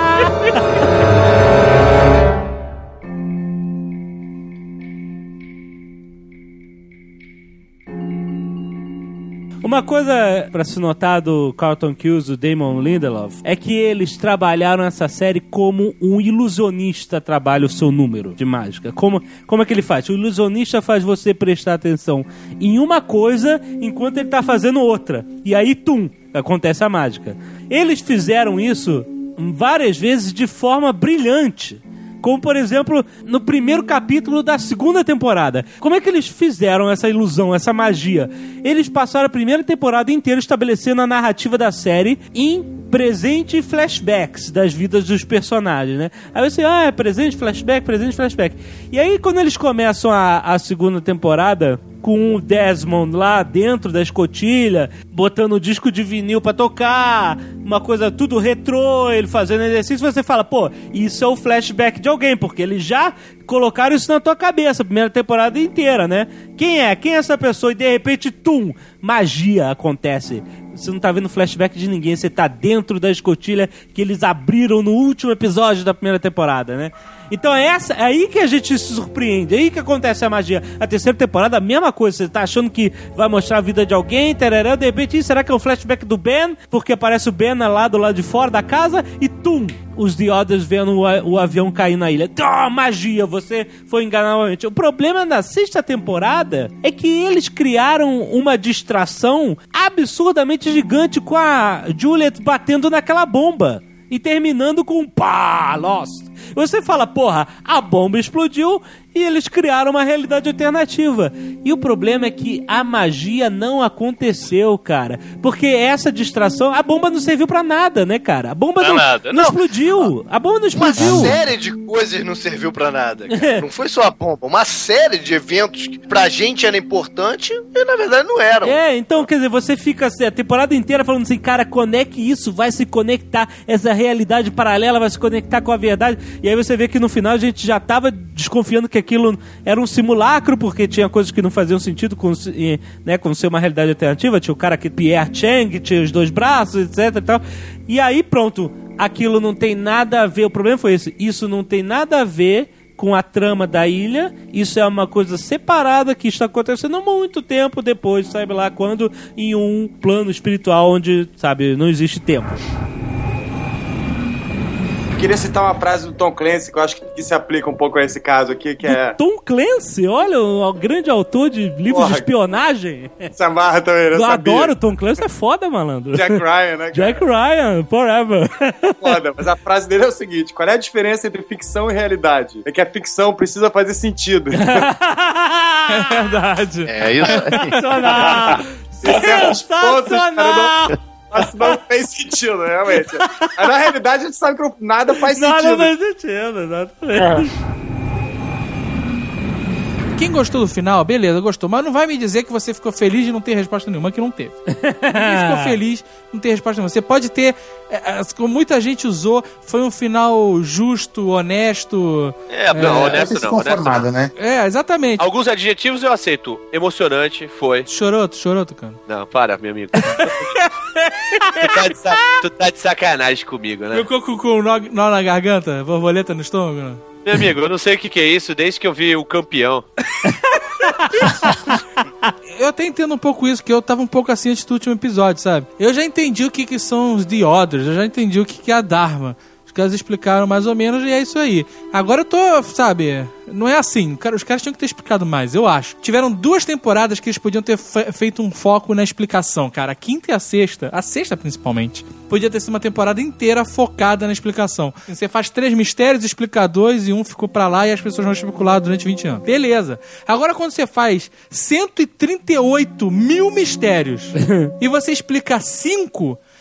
Uma coisa pra se notar do Carlton Cuse, do Damon Lindelof, é que eles trabalharam essa série como um ilusionista trabalha o seu número de mágica. Como, como é que ele faz? O ilusionista faz você prestar atenção em uma coisa enquanto ele tá fazendo outra. E aí, tum, acontece a mágica. Eles fizeram isso várias vezes de forma brilhante. Como, por exemplo, no primeiro capítulo da segunda temporada. Como é que eles fizeram essa ilusão, essa magia? Eles passaram a primeira temporada inteira estabelecendo a narrativa da série em presente e flashbacks das vidas dos personagens, né? Aí você, ah, é presente, flashback, presente, flashback. E aí, quando eles começam a, a segunda temporada, com o Desmond lá dentro da escotilha, botando o disco de vinil pra tocar, uma coisa tudo retrô, ele fazendo exercício, você fala, pô, isso é o flashback de alguém, porque eles já colocaram isso na tua cabeça, a primeira temporada inteira, né? Quem é? Quem é essa pessoa? E de repente, tum, magia acontece. Você não tá vendo flashback de ninguém, você tá dentro da escotilha que eles abriram no último episódio da primeira temporada, né? Então é, essa, é aí que a gente se surpreende, é aí que acontece a magia. A terceira temporada, a mesma coisa, você tá achando que vai mostrar a vida de alguém, tarará, de repente, será que é um flashback do Ben? Porque aparece o Ben lá do lado de fora da casa e tum, os The Others vendo o, o avião cair na ilha. Oh, magia, você foi enganar novamente. O problema da sexta temporada é que eles criaram uma distração absurdamente gigante com a Juliet batendo naquela bomba e terminando com um pá, Lost. Você fala, porra, a bomba explodiu e eles criaram uma realidade alternativa. E o problema é que a magia não aconteceu, cara. Porque essa distração, a bomba não serviu pra nada, né, cara? A bomba não, não, não, não explodiu. A bomba não explodiu. Uma série de coisas não serviu pra nada, cara. Não foi só a bomba. Uma série de eventos que pra gente era importante e na verdade não eram. É, então, quer dizer, você fica assim, a temporada inteira falando assim, cara, como é que isso vai se conectar, essa realidade paralela vai se conectar com a verdade? E aí você vê que no final a gente já tava desconfiando que aquilo era um simulacro, porque tinha coisas que não faziam sentido com, né, com ser uma realidade alternativa. Tinha o cara que Pierre Chang, que tinha os dois braços, etc e tal. E aí pronto, aquilo não tem nada a ver, o problema foi esse, isso não tem nada a ver com a trama da ilha, isso é uma coisa separada que está acontecendo muito tempo depois, sabe lá quando, em um plano espiritual onde, sabe, não existe tempo. Eu queria citar uma frase do Tom Clancy que eu acho que se aplica um pouco a esse caso aqui, que é... Tom Clancy? Olha, o grande autor de livros Porra, de espionagem. Se amarra também, né? Eu adoro o Tom Clancy, é foda, malandro. Jack Ryan, né? Cara? Jack Ryan, forever. Foda, mas a frase dele é o seguinte, qual é a diferença entre ficção e realidade? É que a ficção precisa fazer sentido. É verdade. É isso aí. Sensacional! Sensacional! Mas não fez sentido, realmente. Mas na realidade a gente sabe que nada faz nada sentido. Nada faz sentido, exatamente. É. Quem gostou do final, beleza, gostou. Mas não vai me dizer que você ficou feliz de não ter resposta nenhuma, que não teve. Ninguém ficou feliz de não ter resposta nenhuma. Você pode ter, como muita gente usou, foi um final justo, honesto. É, não, é honesto não. Conformado, né? É, exatamente. Alguns adjetivos eu aceito. Emocionante, foi. Chorou, tu chorou, Tucano? Não, para, meu amigo. tu, tá de sac... tu tá de sacanagem comigo, né? Ficou com, com nó, nó na garganta, borboleta no estômago, né? Meu amigo, eu não sei o que, que é isso desde que eu vi o Campeão. Eu até entendo um pouco isso, que eu tava um pouco assim antes do último episódio, sabe? Eu já entendi o que, que são os The Others, eu já entendi o que, que é a Dharma. Os caras explicaram mais ou menos e é isso aí. Agora eu tô, sabe, não é assim. Os caras tinham que ter explicado mais, eu acho. Tiveram duas temporadas que eles podiam ter fe- feito um foco na explicação, cara. A quinta e a sexta, a sexta principalmente, podia ter sido uma temporada inteira focada na explicação. Você faz três mistérios, explica dois e um ficou pra lá e as pessoas vão especular durante vinte anos. Beleza. Agora quando você faz cento e trinta e oito mil mistérios e você explica cinco...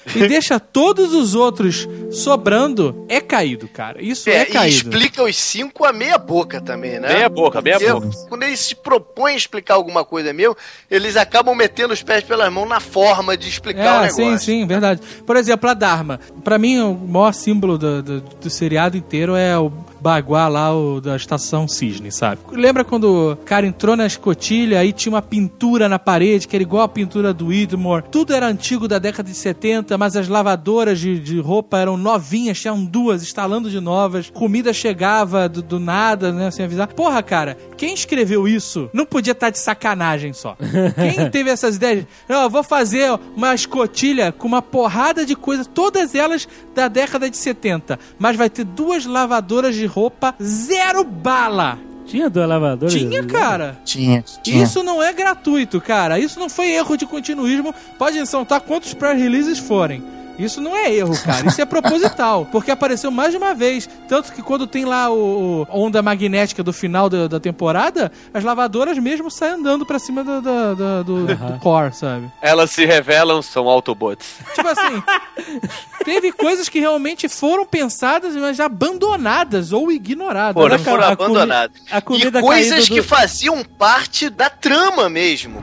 e deixa todos os outros sobrando, é caído, cara. Isso é, é caído. E explica os cinco a meia boca também, né? Meia boca, meia Porque boca. Quando eles se propõem a explicar alguma coisa mesmo, eles acabam metendo os pés pelas mãos na forma de explicar é, o negócio. Sim, sim, verdade. Por exemplo, a Dharma. Pra mim, o maior símbolo do, do, do seriado inteiro é o Baguá lá, o da Estação Cisne, sabe? Lembra quando o cara entrou na escotilha, aí tinha uma pintura na parede, que era igual a pintura do Widmore. Tudo era antigo da década de setenta, mas as lavadoras de, de roupa eram novinhas, tinham duas, instalando de novas. Comida chegava do, do nada, né, sem avisar. Porra, cara, quem escreveu isso não podia estar de sacanagem só. Quem teve essas ideias? Não, eu vou fazer uma escotilha com uma porrada de coisas, todas elas da década de setenta, mas vai ter duas lavadoras de roupa, zero bala. Tinha duas lavadoras? Tinha, cara. Tinha, tinha. Isso não é gratuito, cara. Isso não foi erro de continuismo. Pode soltar quantos pré-releases forem. Isso não é erro, cara. Isso é proposital. Porque apareceu mais de uma vez. Tanto que quando tem lá o, o onda magnética do final da, da temporada, as lavadoras mesmo saem andando pra cima do, do, do, do, uhum. do core, sabe? Elas se revelam, são Autobots. Tipo assim, teve coisas que realmente foram pensadas, mas abandonadas ou ignoradas. Foram, foram abandonadas. A comida e coisas do... que faziam parte da trama mesmo.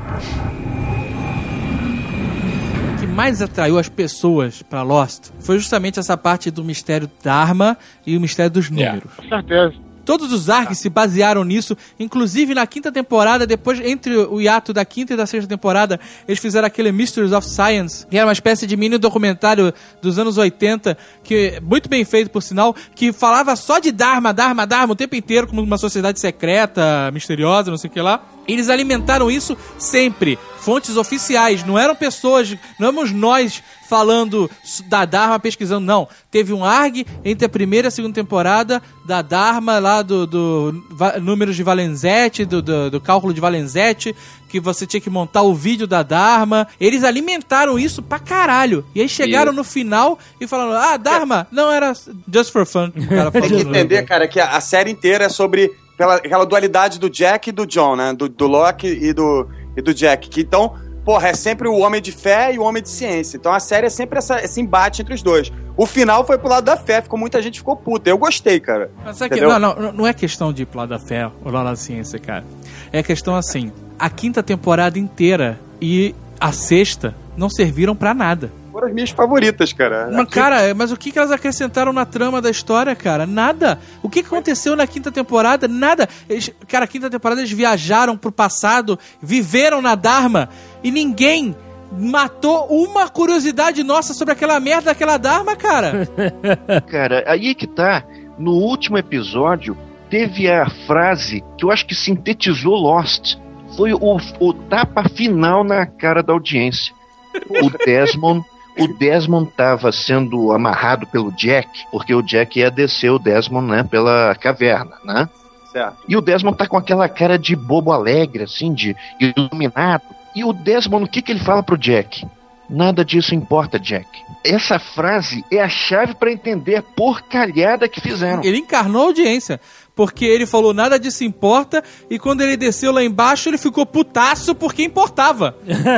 Mais atraiu as pessoas pra Lost foi justamente essa parte do mistério Dharma e o mistério dos números. Com certeza. Todos os arcs se basearam nisso, inclusive na quinta temporada, depois, entre o hiato da quinta e da sexta temporada, eles fizeram aquele Mysteries of Science, que era uma espécie de mini documentário dos anos oitenta, que muito bem feito, por sinal, que falava só de Dharma, Dharma, Dharma o tempo inteiro, como uma sociedade secreta, misteriosa, não sei o que lá. Eles alimentaram isso sempre. Fontes oficiais, não eram pessoas, não éramos nós falando da Dharma, pesquisando, não. Teve um A R G entre a primeira e a segunda temporada da Dharma, lá do, do va, números de Valenzetti, do, do, do cálculo de Valenzetti, que você tinha que montar o vídeo da Dharma. Eles alimentaram isso pra caralho. E aí chegaram e... no final e falaram, ah, Dharma, não era just for fun. O cara Tem que entender, cara, que a, a série inteira é sobre aquela, aquela dualidade do Jack e do John, né? Do, do Locke e do, e do Jack. Que então, porra, é sempre o homem de fé e o homem de ciência. Então a série é sempre essa, esse embate entre os dois. O final foi pro lado da fé, ficou, muita gente ficou puta. Eu gostei, cara. Mas sabe que, não, não, não é questão de ir pro lado da fé ou lado da ciência, cara. É questão assim, a quinta temporada inteira e a sexta não serviram pra nada. Foram as minhas favoritas, cara. Mas, cara, mas o que, que elas acrescentaram na trama da história, cara? Nada. O que, que aconteceu na quinta temporada? Nada. Eles, cara, a quinta temporada eles viajaram pro passado, viveram na Dharma e ninguém matou uma curiosidade nossa sobre aquela merda daquela Dharma, cara. Cara, aí que tá. No último episódio, teve a frase que eu acho que sintetizou Lost. Foi o, o tapa final na cara da audiência. O Desmond... O Desmond estava sendo amarrado pelo Jack, porque o Jack ia descer o Desmond, né, pela caverna, né? Certo. E o Desmond tá com aquela cara de bobo alegre, assim, de iluminado. E o Desmond, o que que ele fala pro Jack? Nada disso importa, Jack. Essa frase é a chave para entender a porcalhada que fizeram. Ele encarnou a audiência, porque ele falou nada disso importa, e quando ele desceu lá embaixo, ele ficou putaço porque importava.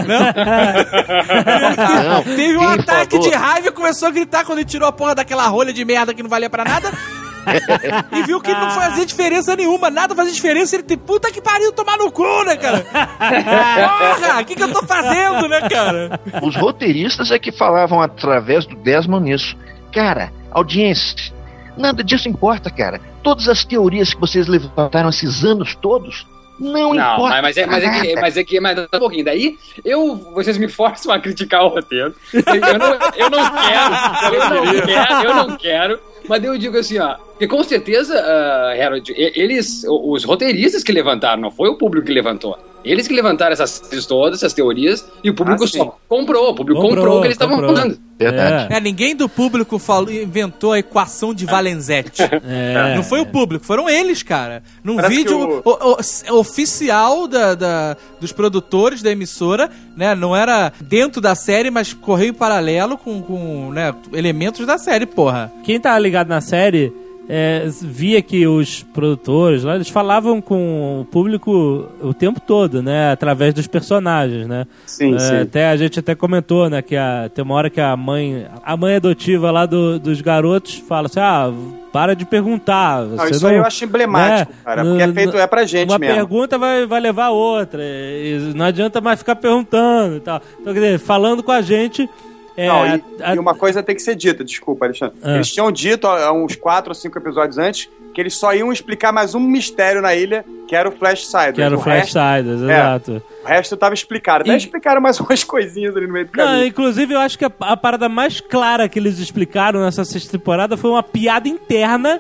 Não, teve um ataque falou? de raiva e começou a gritar quando ele tirou a porra daquela rolha de merda que não valia pra nada. E viu que não fazia diferença nenhuma, nada fazia diferença, ele tem puta que pariu, tomar no cu, né, cara? Porra, o que que eu tô fazendo, né, cara? Os roteiristas é que falavam através do Desmond nisso. Cara, audiência, nada disso importa, cara. Todas as teorias que vocês levantaram esses anos todos, não, não importa. Mas é, mas, é que, mas é que, mas um pouquinho, daí eu, vocês me forçam a criticar o roteiro. Eu não, eu não quero, eu não quero, eu não quero. Mas eu digo assim, ó, que com certeza, uh, Harold, eles, os roteiristas que levantaram, não foi o público que levantou. Eles que levantaram essas todas, essas teorias, e o público ah, só comprou, o público comprou, comprou o que eles estavam falando. Verdade. É. É, ninguém do público falou, inventou a equação de Valenzetti. É. Não foi o público, foram eles, cara. Num Parece vídeo o... O, o, oficial da, da, dos produtores da emissora, né? Não era dentro da série, mas correu em paralelo com, com né, elementos da série, porra. Quem tá ligado na série é, via que os produtores lá, eles falavam com o público o tempo todo, né? Através dos personagens, né? Sim, é, sim. Até a gente até comentou, né? Que a, tem uma hora que a mãe, a mãe adotiva lá do, dos garotos fala assim, ah, para de perguntar. Não, isso não, aí eu acho emblemático, né? cara, porque no, é feito, é pra gente uma mesmo. Uma pergunta vai, vai levar a outra, e não adianta mais ficar perguntando e tal. Então, quer dizer, falando com a gente... É, não, e, a... e uma coisa tem que ser dita, desculpa, Alexandre. Ah. Eles tinham dito há uns quatro ou cinco episódios antes que eles só iam explicar mais um mistério na ilha, que era o Flash Siders. Que era o, o Flash Siders, é, exato. O resto estava explicado. Até e... explicaram mais umas coisinhas ali no meio do caminho. Não, inclusive, eu acho que a, a parada mais clara que eles explicaram nessa sexta temporada foi uma piada interna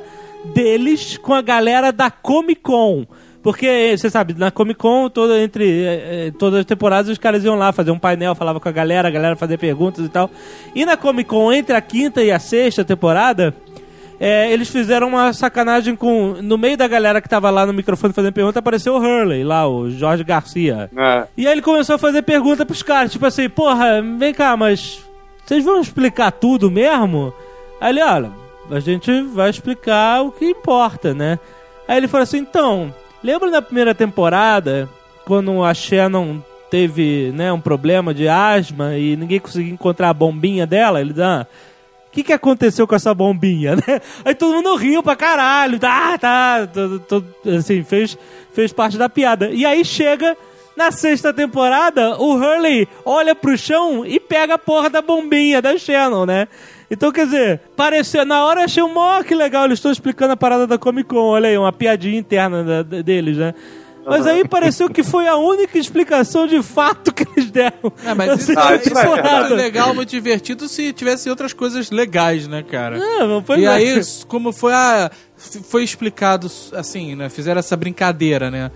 deles com a galera da Comic Con. Porque, você sabe, na Comic Con, toda, entre eh, todas as temporadas, os caras iam lá fazer um painel, falavam com a galera, a galera fazia perguntas e tal. E na Comic Con, entre a quinta e a sexta temporada, eh, eles fizeram uma sacanagem com... No meio da galera que tava lá no microfone fazendo pergunta, apareceu o Hurley, lá, o Jorge Garcia. É. E aí ele começou a fazer pergunta pros caras, tipo assim, porra, vem cá, mas vocês vão explicar tudo mesmo? Aí ele, olha, a gente vai explicar o que importa, né? Aí ele falou assim, então... Lembra na primeira temporada, quando a Shannon teve, né, um problema de asma e ninguém conseguia encontrar a bombinha dela? Ele dá, ah, o que, que aconteceu com essa bombinha, né? Aí todo mundo riu pra caralho, tá, tá, tô, tô, assim, fez, fez parte da piada. E aí chega na sexta temporada, o Hurley olha pro chão e pega a porra da bombinha da Shannon, né? Então, quer dizer, pareceu, na hora eu achei um mó que legal, eles estão explicando a parada da Comic Con, olha aí, uma piadinha interna da, da, deles, né? Mas aí pareceu que foi a única explicação de fato que eles deram. É, mas isso, assim, isso é muito legal, muito divertido se tivesse outras coisas legais, né, cara? Não, não foi E nada. aí, como foi a... Foi explicado, assim, né? Fizeram essa brincadeira, né?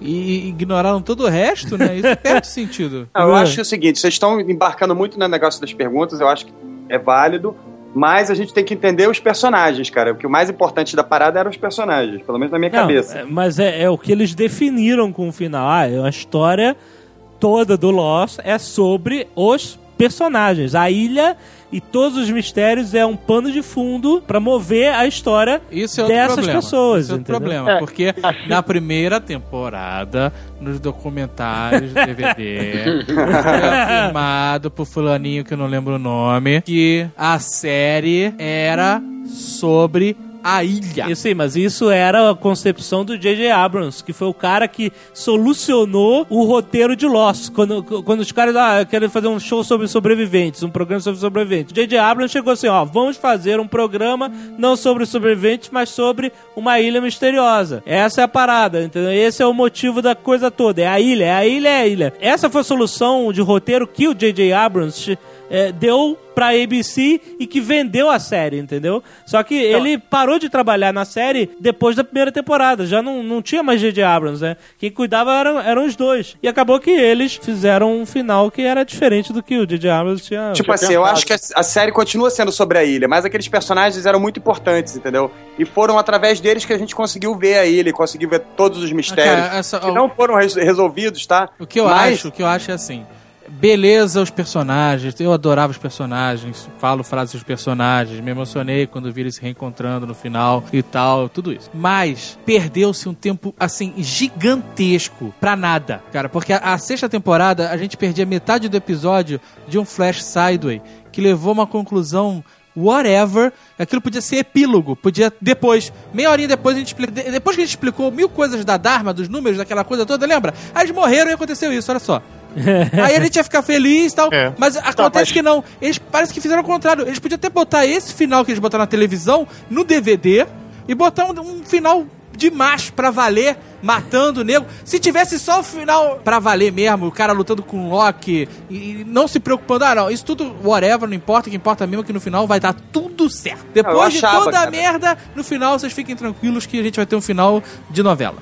E ignoraram todo o resto, né? Isso perde sentido. Não, eu acho o seguinte, vocês estão embarcando muito no negócio das perguntas, eu acho que é válido, mas a gente tem que entender os personagens, cara. Porque o mais importante da parada eram os personagens, pelo menos na minha Não, cabeça. Mas é, é o que eles definiram com o final. Ah, é uma história toda do Lost é sobre os personagens. A ilha e todos os mistérios é um pano de fundo pra mover a história Isso é outro dessas problema. pessoas. Isso é outro entendeu? problema, É, porque acho- na primeira temporada, nos documentários do D V D, foi afirmado por fulaninho que eu não lembro o nome, que a série era sobre a ilha. Eu sei, mas isso era a concepção do J J Abrams, que foi o cara que solucionou o roteiro de Lost. Quando, quando os caras ah, querem fazer um show sobre sobreviventes, um programa sobre sobreviventes. J J Abrams chegou assim, ó, vamos fazer um programa não sobre sobreviventes, mas sobre uma ilha misteriosa. Essa é a parada, entendeu? Esse é o motivo da coisa toda. É a ilha, é a ilha, é a ilha. Essa foi a solução de roteiro que o J J Abrams é, deu pra A B C e que vendeu a série, entendeu? Só que Então, ele parou de trabalhar na série depois da primeira temporada. Já não, não tinha mais J J Abrams, né? Quem cuidava eram, eram os dois. E acabou que eles fizeram um final que era diferente do que o J J Abrams tinha. Tipo tinha assim, pensado. eu acho que a, a série continua sendo sobre a ilha, mas aqueles personagens eram muito importantes, entendeu? E foram através deles que a gente conseguiu ver a ilha, conseguiu ver todos os mistérios, Cara, essa- que não foram res- resolvidos, tá? O que eu Mas- acho, o que eu acho é assim, beleza os personagens, eu adorava os personagens, falo frases dos personagens, me emocionei quando vi eles se reencontrando no final e tal, tudo isso. Mas perdeu-se um tempo, assim, gigantesco pra nada, cara, porque a, a sexta temporada a gente perdia metade do episódio de um Flash Sideway, que levou a uma conclusão whatever, aquilo podia ser epílogo, podia depois, meia horinha depois a gente explica, de- depois que a gente explicou mil coisas da Dharma, dos números, daquela coisa toda, lembra? Aí eles morreram e aconteceu isso, olha só. Aí a gente ia ficar feliz e tal, É. mas acontece mas- que não, eles parece que fizeram o contrário, eles podiam até botar esse final que eles botaram na televisão, no D V D, e botar um, um final de macho pra valer, matando o nego. Se tivesse só o final pra valer mesmo, o cara lutando com o Loki e, e não se preocupando, ah não, isso tudo, whatever, não importa, o que importa mesmo é que no final vai dar tudo certo. Depois de achava, toda a cara. merda, no final vocês fiquem tranquilos que a gente vai ter um final de novela.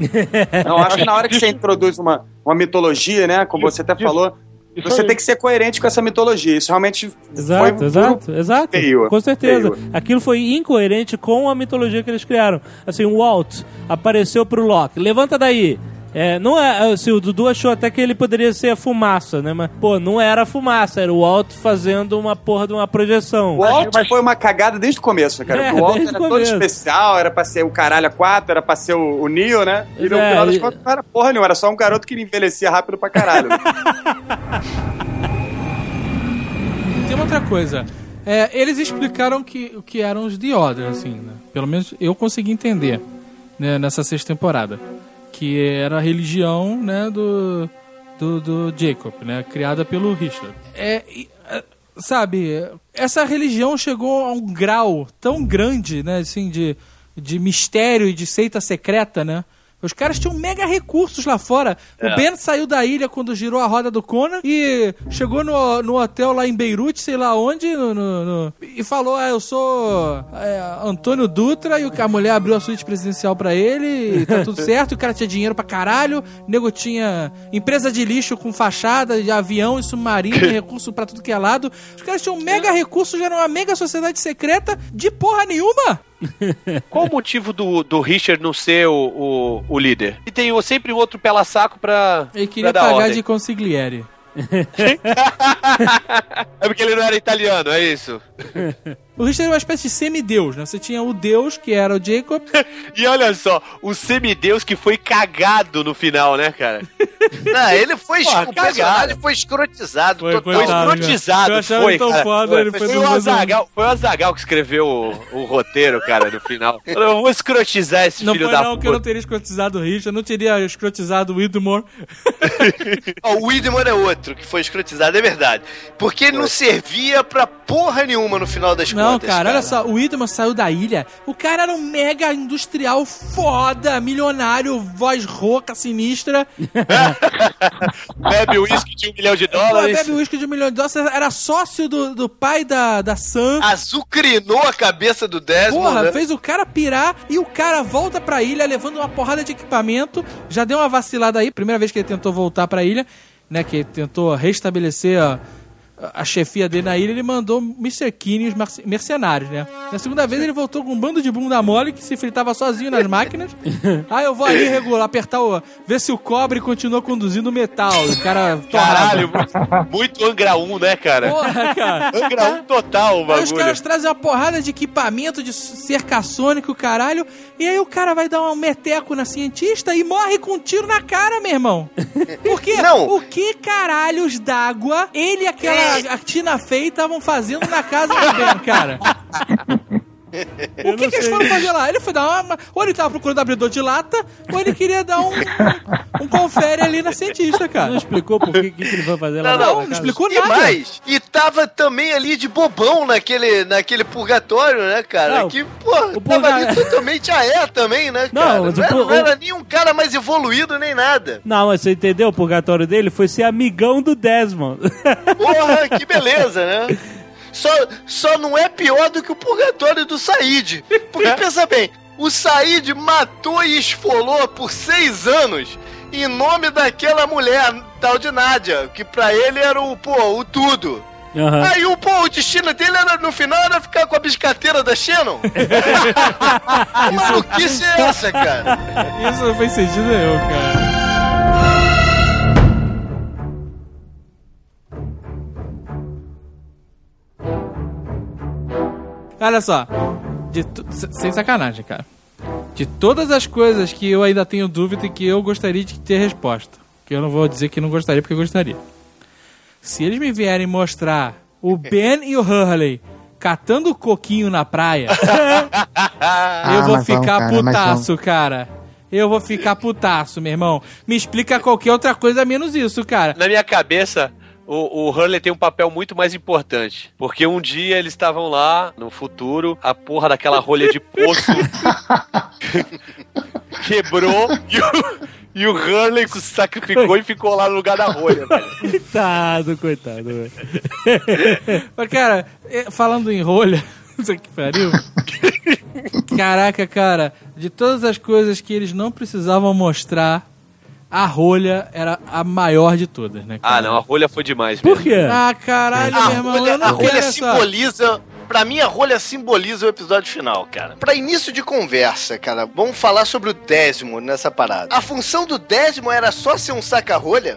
Não, acho que na hora que você introduz uma, uma mitologia, né, como você até Isso- falou, isso você aí. tem que ser coerente com essa mitologia. Isso realmente Exato, foi exato, exato. feio, Com certeza. feio. Aquilo foi incoerente com a mitologia que eles criaram. Assim, o Walt apareceu pro Loki. Levanta daí. É, não é, assim, o Dudu achou até que ele poderia ser a fumaça, né? Mas, pô, não era a fumaça, era o Walt fazendo uma porra de uma projeção. O Walt mas... foi uma cagada desde o começo, cara. É, o Walt era todo especial, era pra ser o caralho a quatro, era pra ser o, o Neo, né? E no é, final das contas não era porra nenhuma, era só um garoto que envelhecia rápido pra caralho. Tem uma outra coisa. É, eles explicaram que, o que eram os The Order, assim, né? Pelo menos eu consegui entender, né, nessa sexta temporada. Que era a religião, né, do, do, do Jacob, né? Criada pelo Richard. É, sabe, essa religião chegou a um grau tão grande, né, assim, de, de mistério e de seita secreta, né? Os caras tinham mega recursos lá fora. É. O Ben saiu da ilha quando girou a roda do Conan e chegou no, no hotel lá em Beirute, sei lá onde, no, no, no, e falou, ah, eu sou é, Antônio Dutra, e a mulher abriu a suíte presidencial pra ele, e tá tudo certo, e o cara tinha dinheiro pra caralho, o nego tinha empresa de lixo com fachada, de avião e submarino, recurso pra tudo que é lado. Os caras tinham mega recursos, já era uma mega sociedade secreta de porra nenhuma. Qual o motivo do, do Richard não ser o, o, o líder? E tem sempre um outro pela-saco pra. Ele queria pra dar pagar ordem. De consigliere. É porque ele não era italiano, é isso? O Richard era uma espécie de semideus, né? Você tinha o deus, que era o Jacob. E olha só, o semideus que foi cagado no final, né, cara? Não, ele foi... Pô, o personagem foi escrotizado. Foi, total. foi escrotizado, eu achava foi, tão cara. foda. Foi, ele foi, foi, foi, o Azaghal, foi o Azaghal que escreveu o, o roteiro, cara, no final. Eu vou escrotizar esse não filho foi da não, puta. Que eu não teria escrotizado o Richard, não teria escrotizado o Widmore. Oh, o Widmore é outro que foi escrotizado, é verdade. Porque ele não servia pra porra nenhuma no final das não, contas. Não, cara, olha só, o Widmore saiu da ilha, o cara era um mega industrial foda, milionário, voz rouca, sinistra. Bebe uísque de um milhão de dólares. Bebe uísque de um milhão de dólares, era sócio do, do pai da, da Sam. Azucrinou a cabeça do Desmond. Porra, né? fez o cara pirar e o cara volta pra ilha levando uma porrada de equipamento, já deu uma vacilada aí, primeira vez que ele tentou voltar pra ilha, né, que ele tentou restabelecer a, a chefia dele na ilha, ele mandou mister Kinney e os mercenários, né? Na segunda vez ele voltou com um bando de bunda mole que se fritava sozinho nas máquinas. Ah, eu vou ali regular, apertar o... ver se o cobre continua conduzindo o metal. E o cara... Caralho, muito, muito Angra um, né, cara? Porra, cara. Angra um total o bagulho. Aí os caras trazem uma porrada de equipamento, de cerca sônica, o caralho, e aí o cara vai dar um meteco na cientista e morre com um tiro na cara, meu irmão. Porque Não. o que caralhos d'água ele e aquela é. a Tina Fey estavam fazendo na casa do Ben, cara? O que, que eles foram fazer lá? Ele foi dar uma... Ou ele tava procurando abridor de lata, ou ele queria dar um, um confere ali na cientista, cara. Não explicou por que, que ele foi fazer lá. Não, não, não, não explicou e nada. Mais, e tava também ali de bobão naquele, naquele purgatório, né, cara? Não, que, porra, o tava purga... ali totalmente aé também, né, não, cara? Não, mas era, o... não era nem um cara mais evoluído, nem nada. Não, mas você entendeu? O purgatório dele foi ser amigão do Desmond. Porra, que beleza, né? Só, só não é pior do que o purgatório do Said. Porque, pensa bem, o Said matou e esfolou por seis anos em nome daquela mulher, tal de Nádia, que pra ele era o, pô, o tudo. Uhum. Aí o, pô, o destino dele era, no final era ficar com a biscateira da Shannon. Que maluquice é essa, cara? Isso não fez sentido nenhum, cara. Olha só, de tu... sem sacanagem, cara. De todas as coisas que eu ainda tenho dúvida e que eu gostaria de ter resposta, que eu não vou dizer que não gostaria porque eu gostaria. Se eles me vierem mostrar o Ben e o Hurley catando coquinho na praia, eu vou ah, ficar vamos, cara, putaço, cara. Eu vou ficar putaço, meu irmão. Me explica qualquer outra coisa menos isso, cara. Na minha cabeça... O, o Hurley tem um papel muito mais importante. Porque um dia eles estavam lá, no futuro, a porra daquela rolha de poço quebrou e o, e o Hurley se sacrificou e ficou lá no lugar da rolha, velho. Coitado, coitado, velho. Mas, cara, falando em rolha, isso que pariu. Caraca, cara, de todas as coisas que eles não precisavam mostrar, a rolha era a maior de todas, né, cara? Ah, não, a rolha foi demais mesmo. Por quê? Ah, caralho, a meu irmão, rolha, eu não a rolha quero simboliza Pra mim, a rolha simboliza o episódio final, cara. Pra início de conversa, cara, vamos falar sobre o Desmond nessa parada. A função do Desmond era só ser um saca-rolha?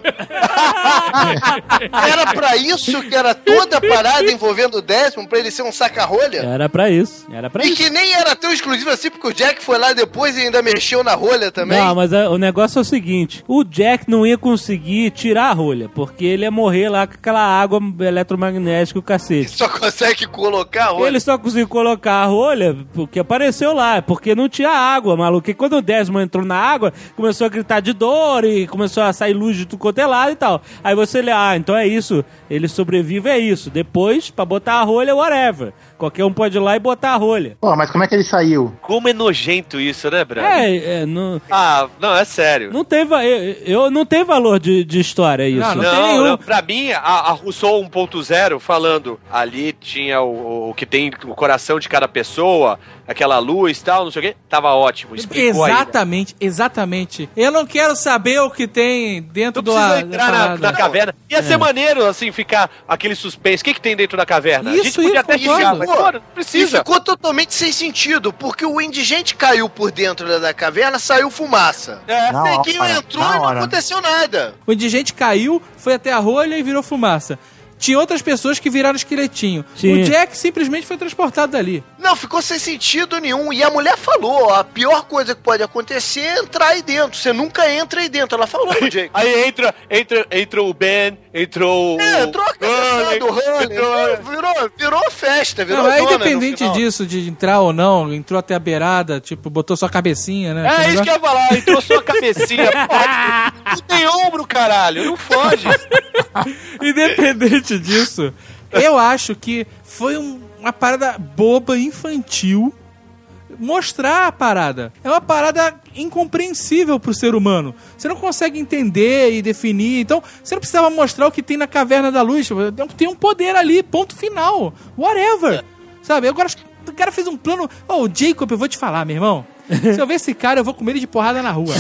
Era pra isso que era toda a parada envolvendo o Desmond, pra ele ser um saca-rolha? Era pra isso, era pra e isso. E que nem era tão exclusivo assim, porque o Jack foi lá depois e ainda mexeu na rolha também. Não, mas a, o negócio é o seguinte, o Jack não ia conseguir tirar a rolha, porque ele ia morrer lá com aquela água eletromagnética, o cacete. Ele só consegue colocar a rolha. Ele só conseguiu colocar a rolha porque apareceu lá, porque não tinha água, maluco. E quando o Desmond entrou na água, começou a gritar de dor e começou a sair luz de tudo quanto é lado e tal. Aí você lê, ah, então é isso, ele sobrevive, é isso. Depois, pra botar a rolha, whatever. Qualquer um pode ir lá e botar a rolha. Pô, mas como é que ele saiu? Como é nojento isso, né, Brad? É, é não... Ah, não, é sério. Não tem, va... eu, eu não tem valor de, de história isso. Não, não, não, tem não. Pra mim, a, a Rousseau um ponto zero falando, ali tinha o, o que tem o coração de cada pessoa, aquela luz e tal, não sei o quê, tava ótimo. Exatamente, aí, né? exatamente. Eu não quero saber o que tem dentro do... Não precisa entrar na, na caverna. Ia é. ser maneiro, assim, ficar aquele suspense. O que, que tem dentro da caverna? Isso, a gente podia isso, até chegar, mas pô, não precisa. E ficou totalmente sem sentido, porque o indigente caiu por dentro da caverna, saiu fumaça. É. O neguinho entrou e não aconteceu nada. O indigente caiu, foi até a rolha e virou fumaça. Tinha outras pessoas que viraram esqueletinho. Sim. O Jack simplesmente foi transportado dali. Não, ficou sem sentido nenhum. E a mulher falou, ó, a pior coisa que pode acontecer é entrar aí dentro. Você nunca entra aí dentro. Ela falou pro Jake. Aí entra, entra, entrou o Ben, entrou é, entrou a cabeçada do Honey. Virou, virou festa, virou não, é independente disso, de entrar ou não, entrou até a beirada, tipo, botou sua cabecinha, né? É, isso que eu ia falar, entrou sua cabecinha. Não tem ombro, caralho, não foge. Independente disso, eu acho que foi um, uma parada boba, infantil, mostrar a parada. É uma parada incompreensível pro ser humano. Você não consegue entender e definir. Então, você não precisava mostrar o que tem na Caverna da Luz. Tem um poder ali, ponto final. Whatever. Sabe? Agora, o cara fez um plano... Ô, oh, Jacob, eu vou te falar, meu irmão. Se eu ver esse cara, eu vou comer ele de porrada na rua.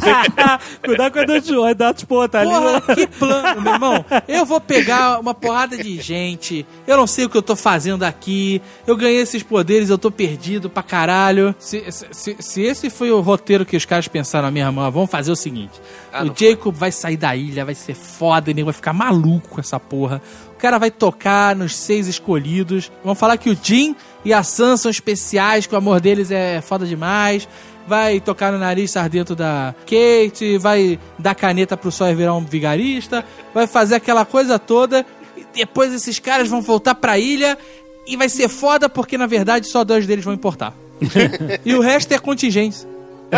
Cuidado com a Datos, pô, tá ali. Porra, que plano, meu irmão. Eu vou pegar uma porrada de gente. Eu não sei o que eu tô fazendo aqui. Eu ganhei esses poderes, eu tô perdido pra caralho. Se, se, se esse foi o roteiro que os caras pensaram na minha mão, vamos fazer o seguinte. Ah, o Jacob vai sair da ilha, vai ser foda, ele vai ficar maluco com essa porra. O cara vai tocar nos seis escolhidos. Vamos falar que o Jim e a Sam são especiais, que o amor deles é foda demais. Vai tocar no nariz sardento da Kate, vai dar caneta pro Sawyer virar um vigarista, vai fazer aquela coisa toda. E depois esses caras vão voltar pra ilha e vai ser foda porque, na verdade, só dois deles vão importar. E o resto é contingência.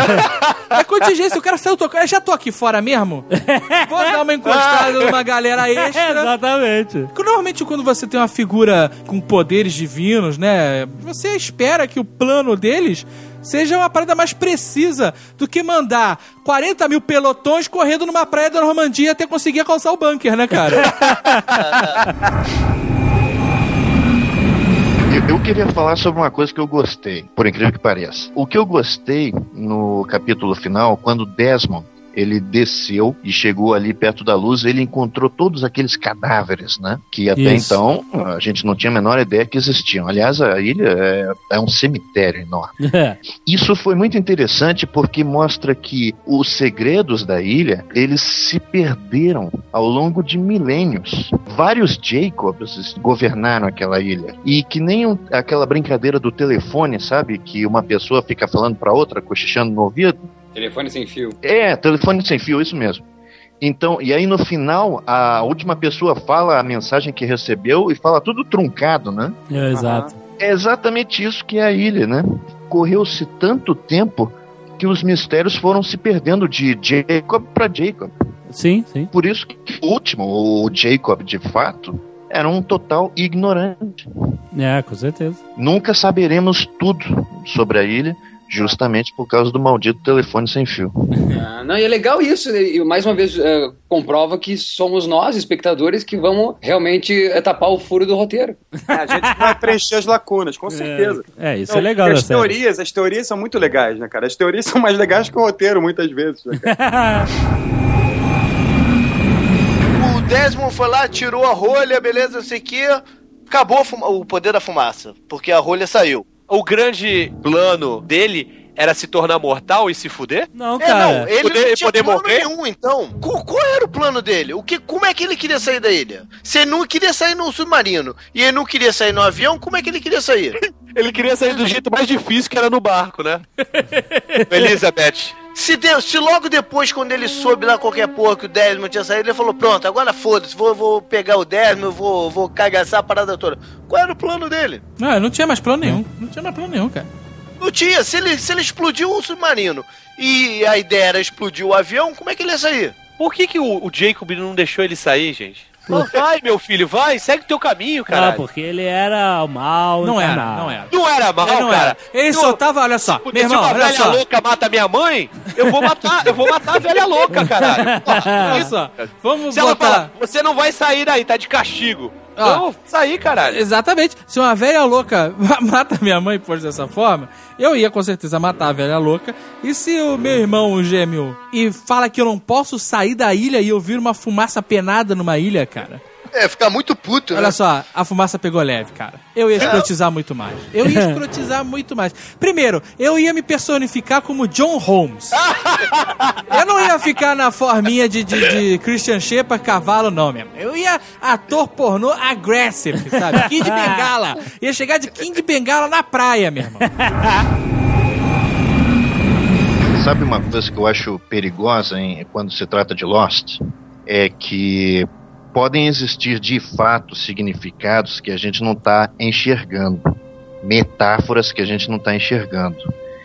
É contingência, o cara saiu tocando. Eu já tô aqui fora mesmo. Vou dar uma encostada numa galera extra. Exatamente. Normalmente, quando você tem uma figura com poderes divinos, né? Você espera que o plano deles seja uma parada mais precisa do que mandar quarenta mil pelotões correndo numa praia da Normandia até conseguir alcançar o bunker, né, cara? Eu queria falar sobre uma coisa que eu gostei, por incrível que pareça. O que eu gostei no capítulo final, quando Desmond ele desceu e chegou ali perto da luz, ele encontrou todos aqueles cadáveres, né? Que até Isso. então a gente não tinha a menor ideia que existiam. Aliás, a ilha é, é um cemitério enorme. É. Isso foi muito interessante porque mostra que os segredos da ilha, eles se perderam ao longo de milênios. Vários Jacobs governaram aquela ilha. E que nem um, aquela brincadeira do telefone, sabe? Que uma pessoa fica falando pra outra, cochichando no ouvido. Telefone sem fio. É, telefone sem fio, isso mesmo. Então, e aí no final, a última pessoa fala a mensagem que recebeu e fala tudo truncado, né? É, exato. É exatamente isso que é a ilha, né? Correu-se tanto tempo que os mistérios foram se perdendo de Jacob para Jacob. Sim, sim. Por isso que o último, o Jacob, de fato, era um total ignorante. É, com certeza. Nunca saberemos tudo sobre a ilha, justamente por causa do maldito telefone sem fio. Ah, não, e é legal isso, e mais uma vez uh, comprova que somos nós, espectadores, que vamos realmente uh, tapar o furo do roteiro. É, a gente vai preencher as lacunas, com certeza. É, é isso então, é legal. As teorias, as teorias são muito legais, né, cara? As teorias são mais legais que o roteiro, muitas vezes, né, cara? O Desmond foi lá, tirou a rolha, beleza, não sei o quê. acabou a fuma- o poder da fumaça, porque a rolha saiu. O grande plano dele era se tornar mortal e se fuder? Não, É, cara. não, ele Poder- não tinha poder plano morrer? nenhum, então. Qual, qual era o plano dele? O que, como é que ele queria sair da ilha? Se ele não queria sair no submarino e ele não queria sair no avião, como é que ele queria sair? Ele queria sair do jeito mais difícil, que era no barco, né? Elizabeth. Se, deu, se logo depois, quando ele soube lá qualquer porra que o Desmond tinha saído, ele falou, pronto, agora foda-se, vou, vou pegar o Desmond, vou, vou cagaçar a parada toda. Qual era o plano dele? Não, não tinha mais plano nenhum. Não tinha mais plano nenhum, cara. Não tinha. Se ele, se ele explodiu o submarino e a ideia era explodir o avião, como é que ele ia sair? Por que, que o, o Jacob não deixou ele sair, gente? Não, vai, meu filho, vai, segue o teu caminho, cara. Ah, porque ele era mal Não era, encarnado. não era. Não era mal, Ele não cara. era. Ele Eu- só tava, olha só, Se meu irmão, uma olha velha só. louca mata minha mãe, eu vou matar, eu vou matar a velha louca, caralho. Olha só, vamos Se ela botar... fala, você não vai sair daí, tá de castigo. Ah. Não, sair, caralho. Exatamente. Se uma velha louca mata minha mãe por dessa forma, eu ia com certeza matar a velha louca. E se o meu irmão, o gêmeo, e fala que eu não posso sair da ilha e eu vir uma fumaça penada numa ilha, cara... É, ficar muito puto, Olha né? só, a fumaça pegou leve, cara. Eu ia escrotizar muito mais. Eu ia escrotizar muito mais. Primeiro, eu ia me personificar como John Holmes. Eu não ia ficar na forminha de, de, de Christian Shepard cavalo, não, mesmo. Eu ia ator pornô aggressive, sabe? Kid Bengala. Ia chegar de Kid Bengala na praia, meu irmão. Sabe uma coisa que eu acho perigosa em, quando se trata de Lost? É que podem existir de fato significados que a gente não está enxergando, metáforas que a gente não está enxergando.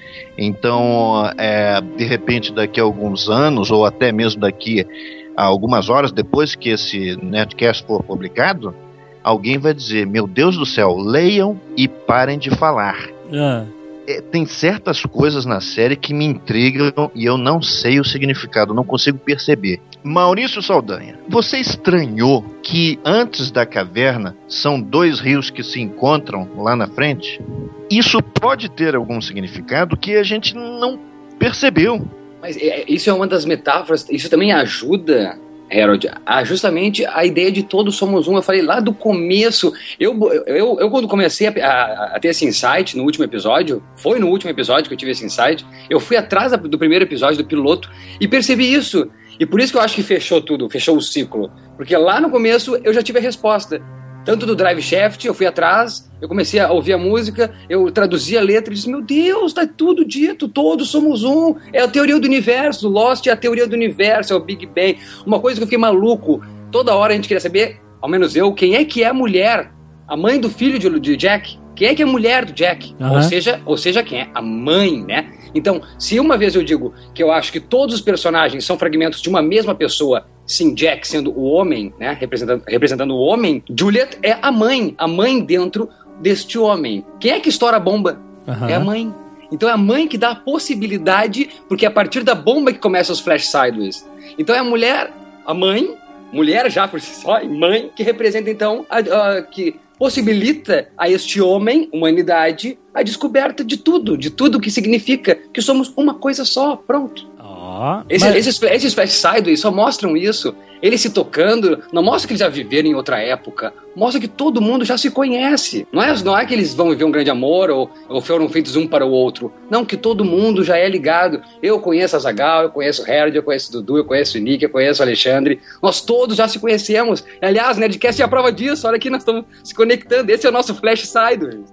Então, é, de repente, daqui a alguns anos, ou até mesmo daqui a algumas horas depois que esse Nerdcast for publicado, alguém vai dizer, meu Deus do céu, leiam e parem de falar. Ah. É, tem certas coisas na série que me intrigam e eu não sei o significado, não consigo perceber. Maurício Saldanha, você estranhou que antes da caverna são dois rios que se encontram lá na frente? Isso pode ter algum significado que a gente não percebeu. Mas é, isso é uma das metáforas, isso também ajuda, Harold, a justamente a ideia de todos somos um. Eu falei lá do começo, eu, eu, eu quando comecei a, a, a ter esse insight no último episódio, foi no último episódio que eu tive esse insight, eu fui atrás do primeiro episódio do piloto e percebi isso. E por isso que eu acho que fechou tudo, fechou o ciclo. Porque lá no começo eu já tive a resposta. Tanto do Drive Shaft, eu fui atrás, eu comecei a ouvir a música, eu traduzi a letra e disse, meu Deus, tá tudo dito, todos somos um. É a teoria do universo, Lost é a teoria do universo, é o Big Bang. Uma coisa que eu fiquei maluco, toda hora a gente queria saber, ao menos eu, quem é que é a mulher, a mãe do filho de, de Jack? Quem é que é a mulher do Jack? Uhum. Ou seja, ou seja, quem é? A mãe, né? Então, se uma vez eu digo que eu acho que todos os personagens são fragmentos de uma mesma pessoa, sim, Jack sendo o homem, né, representando, representando o homem, Juliet é a mãe, a mãe dentro deste homem. Quem é que estoura a bomba? Uhum. É a mãe. Então é a mãe que dá a possibilidade, porque é a partir da bomba que começam os flash sideways. Então é a mulher, a mãe, mulher já por si só, e mãe, que representa então, a, a, que possibilita a este homem, humanidade, a descoberta de tudo, de tudo que significa que somos uma coisa só, pronto. Oh, Esses, mas... esses, esses flash sideways só mostram isso. Eles se tocando, não mostra que eles já viveram em outra época, mostra que todo mundo já se conhece. Não é, não é que eles vão viver um grande amor ou, ou foram feitos um para o outro. Não, que todo mundo já é ligado. Eu conheço a Zagal, eu conheço o Harold, eu conheço o Dudu, eu conheço o Nick, eu conheço o Alexandre. Nós todos já se conhecemos. Aliás, o Nerdcast é a prova disso. Olha aqui, nós estamos se conectando. Esse é o nosso flash sideways.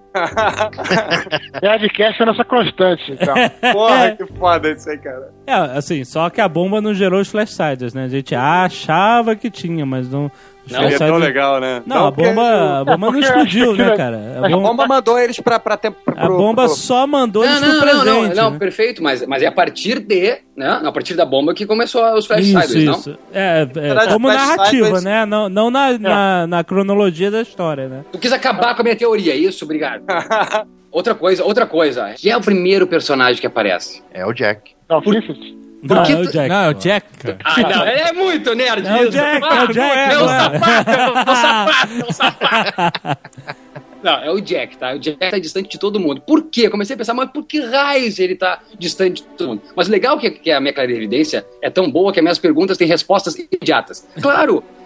Nerdcast é a nossa constante, então. Porra, que foda isso aí, cara. É, assim, só que a bomba não gerou os flash siders, né? A gente achava que tinha, mas não... Não, é tão legal, né? Não, não a bomba, a bomba é não explodiu, né, cara? A bomba, a bomba mandou eles pra, pra tempo. A bomba pro... só mandou eles não, pro não, presente. Não, não, não, né? perfeito, mas, mas é a partir de, né? A partir da bomba que começou os flash isso, sideways, isso. não? É, é como narrativa, sideways... né? Não, não na, é. na, na cronologia da história, né? Tu quis acabar com a minha teoria, isso? Obrigado. Outra coisa, outra coisa. Quem é o primeiro personagem que aparece? É o Jack. Não, Por... Não, Porque é o Jack. Não, é o Jack, cara. Ah, não, ele é muito nerd. É o Jack, é o Jack. Meu sapato, meu sapato, meu sapato. Não, é o Jack, tá? O Jack tá distante de todo mundo. Por quê? Eu comecei a pensar, mas por que raios ele tá distante de todo mundo? Mas o legal é que a minha clarividência é tão boa que as minhas perguntas têm respostas imediatas. Claro,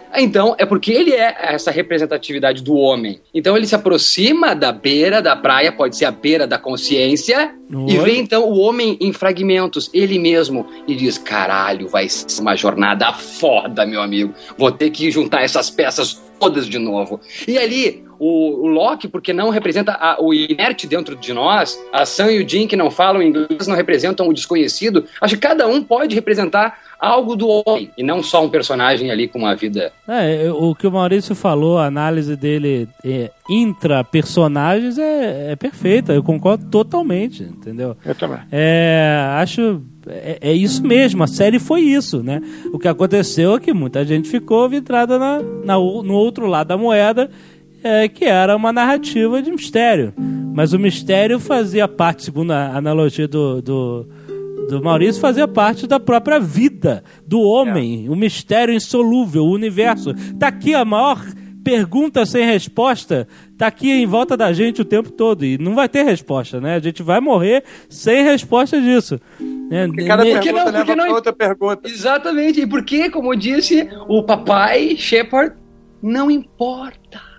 Então, é porque ele é essa representatividade do homem. Então, ele se aproxima da beira da praia, pode ser a beira da consciência, Oi. e vê, então, o homem em fragmentos, ele mesmo, e diz, caralho, vai ser uma jornada foda, meu amigo. Vou ter que juntar essas peças todas de novo. E ali, o, o Loki, porque não representa a, o inerte dentro de nós, a Sam e o Jim, que não falam inglês, não representam o desconhecido, acho que cada um pode representar algo do homem, e não só um personagem ali com uma vida... É, o que o Maurício falou, a análise dele é, intra-personagens é, é perfeita, eu concordo totalmente, entendeu? Eu também. É, acho... É, é isso mesmo, a série foi isso, né? O que aconteceu é que muita gente ficou vidrada na, na, no outro lado da moeda, é, que era uma narrativa de mistério. Mas o mistério fazia parte, segundo a analogia do, do, do Maurício, fazia parte da própria vida do homem, é. O mistério insolúvel, o universo. Tá aqui a maior pergunta sem resposta, tá aqui em volta da gente o tempo todo, e não vai ter resposta, né? A gente vai morrer sem resposta disso. É, porque cada ne- pergunta não, leva não... pra outra pergunta. Exatamente, e porque, como disse o papai Shepard, não importa.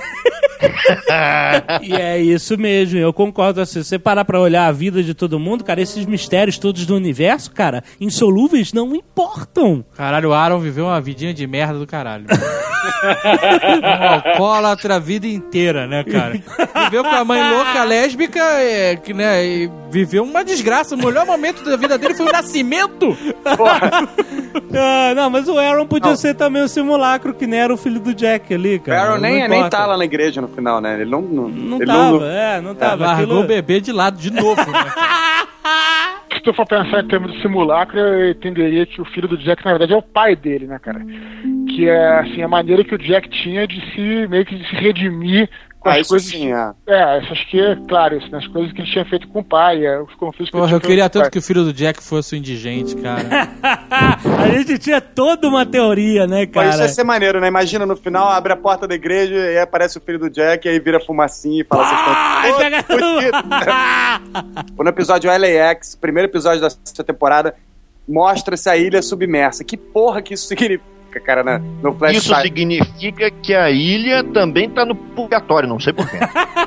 E é isso mesmo, eu concordo. Se você parar pra olhar a vida de todo mundo, cara, esses mistérios todos do universo, cara, insolúveis, não importam. Caralho, o Aaron viveu uma vidinha de merda do caralho. Um alcoólatra a vida inteira, né, cara? Viveu com a mãe louca lésbica, é, que, né, e viveu uma desgraça. O melhor momento da vida dele foi o nascimento. Ah, não, mas o Aaron podia não. ser também um simulacro, que nem era o filho do Jack ali, cara. O Aaron nem, nem tá lá na igreja no final, né? Ele não... Não, não ele tava, não... é, não tava. Largou Aquilo... o bebê de lado de novo, né? Se tu for pensar em termos de simulacro, eu entenderia que o filho do Jack, na verdade, é o pai dele, né, cara? Que é, assim, a maneira que o Jack tinha de se, meio que de se redimir com ah, as coisas... Sim, é. É, isso acho que, é claro, isso, né, as coisas que ele tinha feito com o pai, é, os conflitos que Porra, ele tinha eu queria feito tanto com o pai. que o filho do Jack fosse o indigente, cara. A gente tinha toda uma teoria, né, cara? Pô, isso ia ser maneiro, né? Imagina, no final, abre a porta da igreja e aí aparece o filho do Jack e aí vira fumacinha e fala... Ah, vocês pega... estão... No episódio L A X, primeiro episódio da sexta temporada, mostra-se a ilha submersa. Que porra que isso significa? Cara, na, no flash Isso significa que a ilha também tá no purgatório, não sei porquê.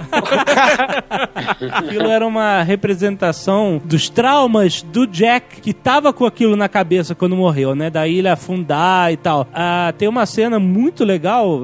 Aquilo era uma representação dos traumas do Jack, que tava com aquilo na cabeça quando morreu, né? Da ilha afundar e tal. Ah, tem uma cena muito legal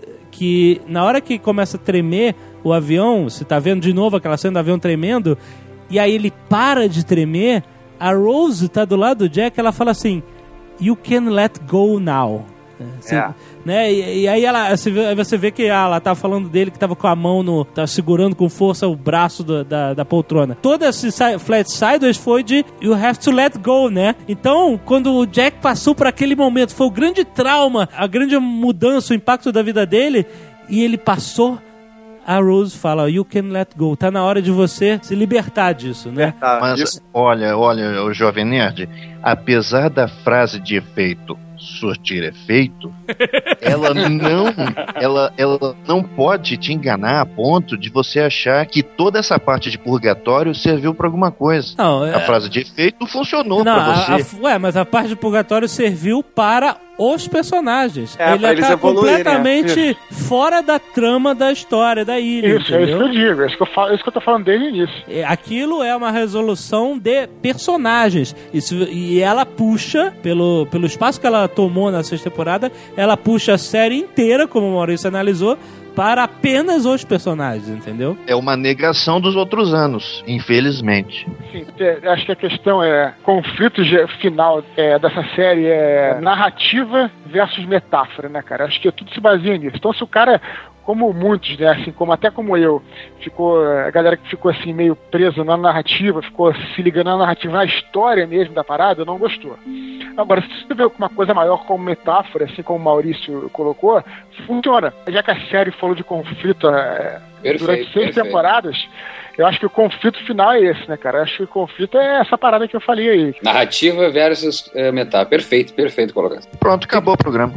que na hora que começa a tremer o avião, você tá vendo de novo aquela cena do avião tremendo, e aí ele para de tremer, a Rose tá do lado do Jack, ela fala assim... You can let go now. Você, é. Né? E, e aí ela, você vê, você vê que ah, ela tava falando dele que tava com a mão no... Tava segurando com força o braço do, da, da poltrona. Todo esse flat sideways foi de you have to let go, né? Então, quando o Jack passou por aquele momento, foi o grande trauma, a grande mudança, o impacto da vida dele, e ele passou... A Rose fala, you can let go. Tá na hora de você se libertar disso, né? Mas, Isso. olha, olha, o Jovem Nerd, apesar da frase de efeito surtir efeito, ela não, ela, ela não pode te enganar a ponto de você achar que toda essa parte de purgatório serviu pra alguma coisa. Não, a é... frase de efeito funcionou não, pra a, você. A, ué, mas a parte de purgatório serviu para os personagens. É, ele tá completamente né? fora da trama da história da ilha. Isso, entendeu? É isso que eu digo, é isso que eu, falo, é isso que eu tô falando desde o início. Aquilo é uma resolução de personagens. Isso, e ela puxa, pelo, pelo espaço que ela tomou na sexta temporada, ela puxa a série inteira, como o Maurício analisou, para apenas os personagens, entendeu? É uma negação dos outros anos, infelizmente. Sim, acho que a questão é conflito final é, dessa série é narrativa versus metáfora, né, cara? Acho que tudo se baseia nisso. Então, se o cara, como muitos, né, assim, como até como eu, ficou, a galera que ficou assim meio presa na narrativa, ficou se ligando na narrativa, na história mesmo da parada, não gostou. Agora, se você vê uma coisa maior como metáfora, assim como o Maurício colocou, funciona. Já que a série falou de conflito é, perfeito, durante seis perfeito. temporadas, eu acho que o conflito final é esse, né, cara? Eu acho que o conflito é essa parada que eu falei aí. Narrativa versus é, metáfora. Perfeito, perfeito colocação. Pronto, acabou o programa.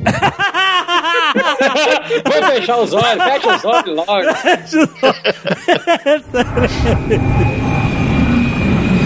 Vou fechar os olhos, fecha os olhos logo.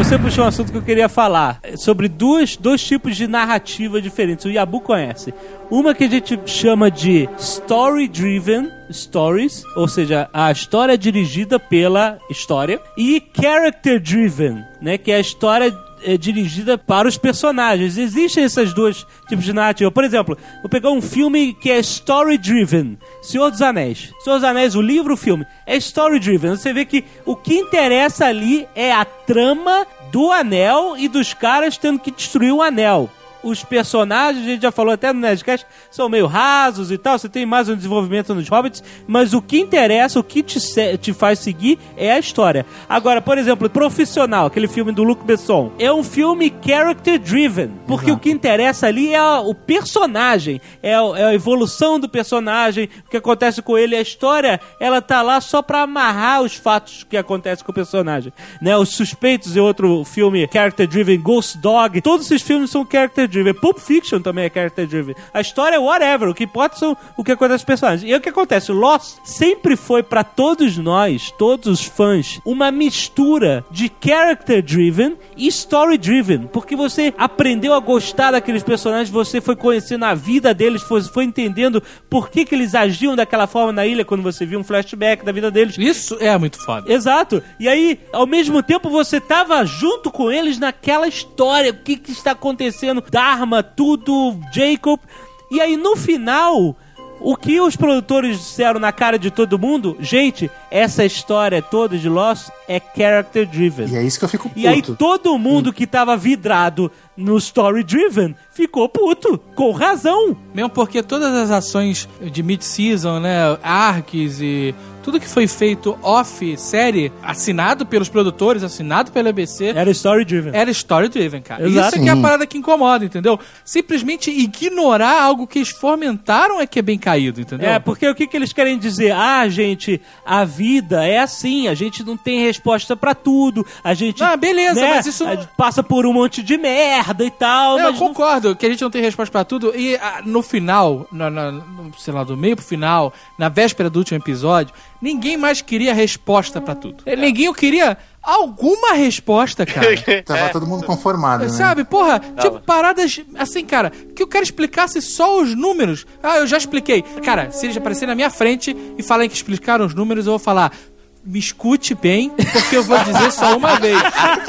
você puxou um assunto que eu queria falar. Sobre dois, dois tipos de narrativa diferentes. O Yabu conhece. Uma que a gente chama de story-driven stories, ou seja, a história dirigida pela história. E character-driven, né, que é a história é, dirigida para os personagens. Existem esses dois tipos de narrativa. Por exemplo, vou pegar um filme que é story-driven. Senhor dos Anéis. Senhor dos Anéis, o livro, o filme, é story-driven. Você vê que o que interessa ali é a trama do anel e dos caras tendo que destruir o anel. Os personagens, a gente já falou até no Nerdcast, são meio rasos e tal, você tem mais um desenvolvimento nos Hobbits, mas o que interessa, o que te, te faz seguir é a história. Agora, por exemplo, Profissional, aquele filme do Luc Besson, é um filme character-driven, porque Exato. O que interessa ali é a, o personagem, é a, é a evolução do personagem, o que acontece com ele, a história, ela tá lá só pra amarrar os fatos que acontecem com o personagem, né? Os Suspeitos é outro filme character-driven, Ghost Dog, todos esses filmes são character-driven. Pulp Fiction também é character-driven. A história é whatever, o que importa são o que acontece com os personagens. E o que acontece? Lost sempre foi pra todos nós, todos os fãs, uma mistura de character-driven e story-driven, porque você aprendeu a gostar daqueles personagens, você foi conhecendo a vida deles, foi, foi entendendo por que, que eles agiam daquela forma na ilha quando você viu um flashback da vida deles. Isso é muito foda. Exato. E aí, ao mesmo tempo, você tava junto com eles naquela história, o que, que está acontecendo, Dharma, tudo, Jacob. E aí, no final, o que os produtores disseram na cara de todo mundo, gente, essa história toda de Lost é character-driven. E é isso que eu fico puto. E aí, todo mundo que tava vidrado no story-driven ficou puto, com razão. Mesmo porque todas as ações de mid-season, né, arcs e tudo que foi feito off-série, assinado pelos produtores, assinado pela A B C... Era story-driven. Era story-driven, cara. Exato. Isso é que é a parada que incomoda, entendeu? Simplesmente ignorar algo que eles fomentaram é que é bem caído, entendeu? É, porque o que, que eles querem dizer? Ah, gente, a vida é assim, a gente não tem resposta pra tudo, a gente... Ah, beleza, né, mas isso... passa por um monte de merda e tal, é, mas... Eu concordo não... que a gente não tem resposta pra tudo e ah, no final, no, no, sei lá, do meio pro final, na véspera do último episódio, ninguém mais queria resposta pra tudo. É. Ninguém queria alguma resposta, cara. Tava é. todo mundo conformado, né? Sabe, porra, Tava. tipo, paradas assim, cara, que eu quero explicasse só os números. Ah, eu já expliquei. Cara, se eles aparecerem na minha frente e falarem que explicaram os números, eu vou falar... Me escute bem, porque eu vou dizer só uma vez.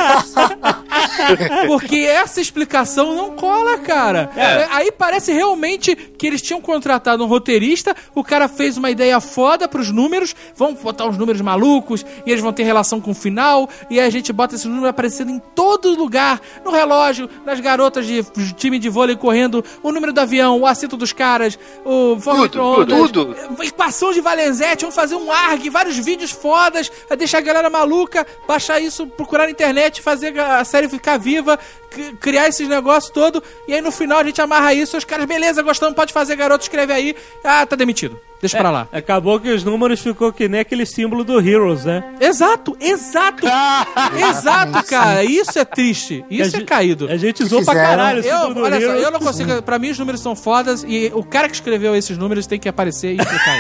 Porque essa explicação não cola, cara. É. Aí parece realmente que eles tinham contratado um roteirista, o cara fez uma ideia foda pros números, vão botar uns números malucos, e eles vão ter relação com o final, e aí a gente bota esses números aparecendo em todo lugar, no relógio, nas garotas de time de vôlei correndo, o número do avião, o assento dos caras, o forno micro-ondas, tudo, tudo. Equação de Valenzetti, vão fazer um A R G, vários vídeos foda, a deixar a galera maluca, baixar isso, procurar na internet, fazer a série ficar viva, criar esses negócios todos, e aí no final a gente amarra isso, os caras, beleza, gostamos, pode fazer, garoto, escreve aí, ah, tá demitido. Deixa é, pra lá. Acabou que os números ficou que nem aquele símbolo do Heroes, né? Exato, exato. Exato, cara. Isso é triste. Isso a é caído. A gente usou pra caralho o símbolo do Olha Heroes. só, eu não consigo... Pra mim os números são fodas e o cara que escreveu esses números tem que aparecer e explicar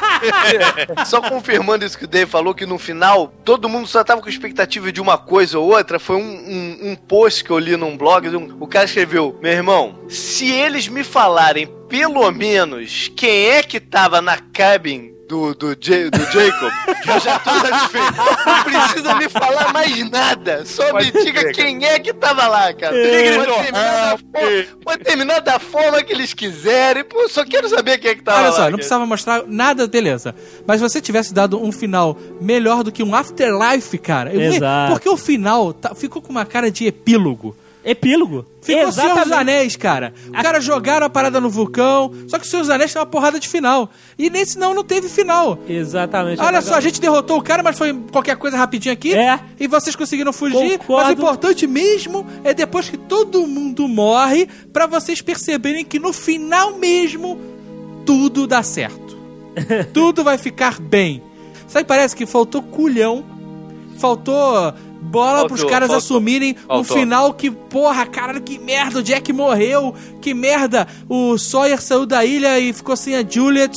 ele. Só confirmando isso que o Dave falou, que no final todo mundo só tava com expectativa de uma coisa ou outra. Foi um, um, um post que eu li num blog. Um, o cara escreveu: meu irmão, se eles me falarem pelo menos quem é que tava na cabine do, do, J, do Jacob, eu já tô satisfeito. Não precisa me falar mais nada. Só Pode me diga quem é que tava lá, cara. É, pode, terminar ah, forma, pode terminar da forma que eles quiserem. Pô, só quero saber quem é que tava Olha lá. Olha só, cara. Não precisava mostrar nada, beleza. Mas se você tivesse dado um final melhor do que um Afterlife, cara. Exato. Porque o final tá, ficou com uma cara de epílogo. Epílogo. Ficou o Senhor dos Anéis, cara. Os caras jogaram a parada no vulcão, só que o Senhor dos Anéis tem uma porrada de final. E nesse não, não teve final. Exatamente. Olha só, a gente derrotou o cara, mas foi qualquer coisa rapidinho aqui. É. E vocês conseguiram fugir. Concordo. Mas o importante mesmo é depois que todo mundo morre, pra vocês perceberem que no final mesmo, tudo dá certo. Tudo vai ficar bem. Sabe, parece que faltou culhão, faltou... bola faltou, pros caras faltou, assumirem faltou. Um final que, porra, caralho, que merda, o Jack morreu, que merda, o Sawyer saiu da ilha e ficou sem a Juliet, pra...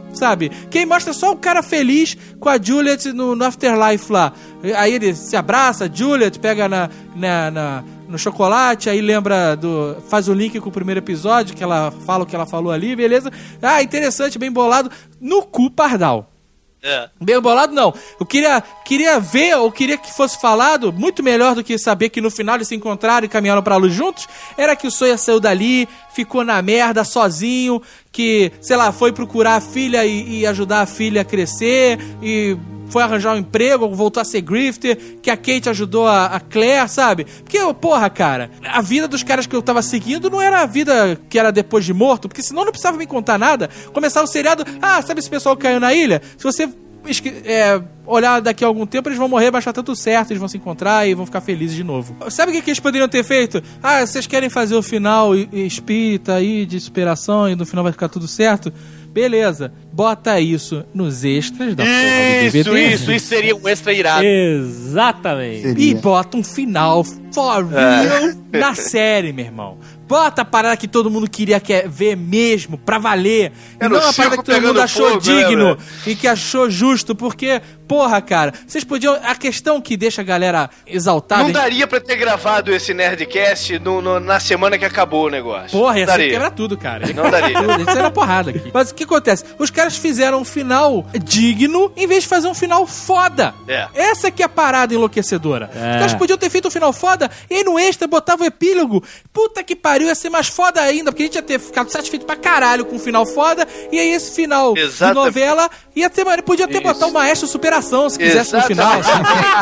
sabe? Quem mostra só o cara feliz com a Juliet no, no Afterlife lá. Aí ele se abraça, a Juliet pega na, na, na, no chocolate, aí lembra do... faz o link com o primeiro episódio, que ela fala o que ela falou ali, beleza? Ah, interessante, bem bolado. No cu, Pardal. É. Bem bolado, não. Eu queria, queria ver, ou queria que fosse falado, muito melhor do que saber que no final eles se encontraram e caminharam pra luz juntos, era que o Sawyer saiu dali, ficou na merda, sozinho, que, sei lá, foi procurar a filha e, e ajudar a filha a crescer, e foi arranjar um emprego, voltou a ser grifter, que a Kate ajudou a, a Claire, sabe? Porque, porra, cara, a vida dos caras que eu tava seguindo não era a vida que era depois de morto, porque senão não precisava me contar nada. Começar o seriado, ah, sabe esse pessoal que caiu na ilha? Se você é, olhar daqui a algum tempo, eles vão morrer, vai achar tudo certo, eles vão se encontrar e vão ficar felizes de novo. Sabe o que, que eles poderiam ter feito? Ah, vocês querem fazer o final espírita aí, de superação, e no final vai ficar tudo certo? Beleza, bota isso nos extras da porra do D V D. Isso, isso, isso seria um extra irado. Exatamente. Seria. E bota um final for real é. na série, meu irmão. Bota a parada que todo mundo queria ver mesmo, pra valer. E não a parada que todo mundo achou fogo, digno né, e que achou justo, porque, porra, cara, vocês podiam... A questão que deixa a galera exaltada... Não daria pra ter gravado esse Nerdcast no, no, na semana que acabou o negócio. Porra, ia ser quebrar tudo, cara. Não daria. Isso era porrada aqui. Mas o que acontece? Os caras fizeram um final digno em vez de fazer um final foda. É. Essa que é a parada enlouquecedora. É. Os caras podiam ter feito um final foda e aí no extra botava o epílogo. Puta que pariu, ia ser mais foda ainda, porque a gente ia ter ficado satisfeito pra caralho com um final foda, e aí esse final Exatamente. de novela ia ter, podia ter botado o Maestro Superação, se quisesse Exatamente. no final.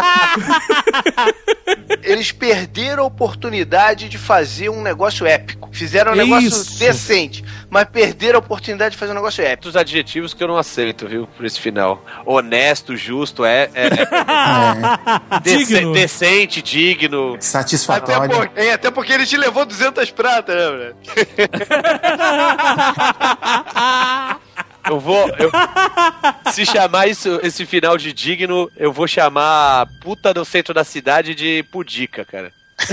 Assim. Eles perderam a oportunidade de fazer um negócio épico. Fizeram um negócio Isso. decente, mas perderam a oportunidade de fazer um negócio épico. Os adjetivos que eu não aceito, viu, por esse final. Honesto, justo, é... é, é. digno. Dece- decente, digno. Satisfatório. Até, por, é, até porque ele te levou duzentas pratas, né, velho? Eu vou... Eu, se chamar isso, esse final de digno, eu vou chamar a puta do centro da cidade de pudica, cara.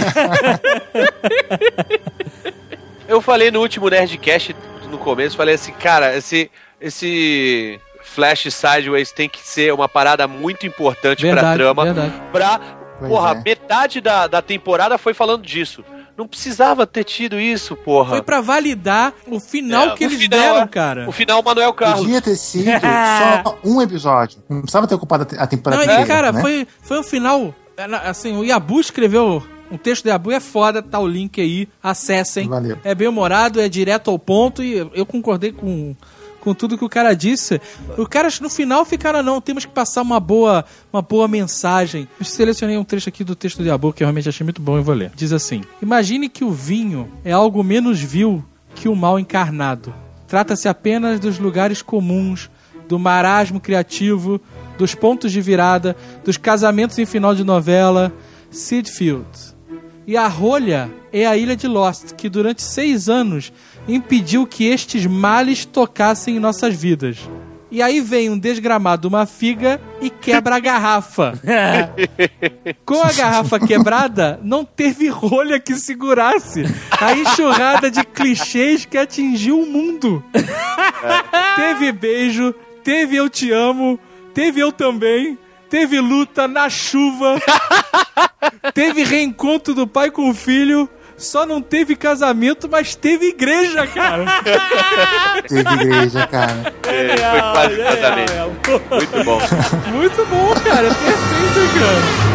Eu falei no último Nerdcast, no começo, falei assim, cara, esse... esse Flash Sideways tem que ser uma parada muito importante verdade, pra trama. Verdade. Pra... Pois porra, é. metade da, da temporada foi falando disso. Não precisava ter tido isso, porra. Foi pra validar o final é, que eles final, deram, cara. O final, Manuel Carlos. Podia ter sido só um episódio. Não precisava ter ocupado a temporada inteira. Não, e cara, né? foi, foi um final... Assim, o Yabu escreveu... Um texto do Yabu é foda, tá o link aí. Acessem. Valeu. É bem humorado, é direto ao ponto e eu concordei com... com tudo que o cara disse. Os caras no final ficaram, não, temos que passar uma boa, uma boa mensagem. Eu selecionei um trecho aqui do texto de Yabu que eu realmente achei muito bom e vou ler. Diz assim: imagine que o vinho é algo menos vil que o mal encarnado. Trata-se apenas dos lugares comuns, do marasmo criativo, dos pontos de virada, dos casamentos em final de novela, Seedfield. E a rolha é a ilha de Lost, que durante seis anos impediu que estes males tocassem em nossas vidas. E aí vem um desgramado, uma figa, e quebra a garrafa. Com a garrafa quebrada, não teve rolha que segurasse a enxurrada de clichês que atingiu o mundo. Teve beijo, teve eu te amo, teve eu também, teve luta na chuva, teve reencontro do pai com o filho. Só não teve casamento, mas teve igreja, cara. Teve igreja, cara. É, foi quase um casamento. Muito bom. Muito bom, cara. Perfeito, cara.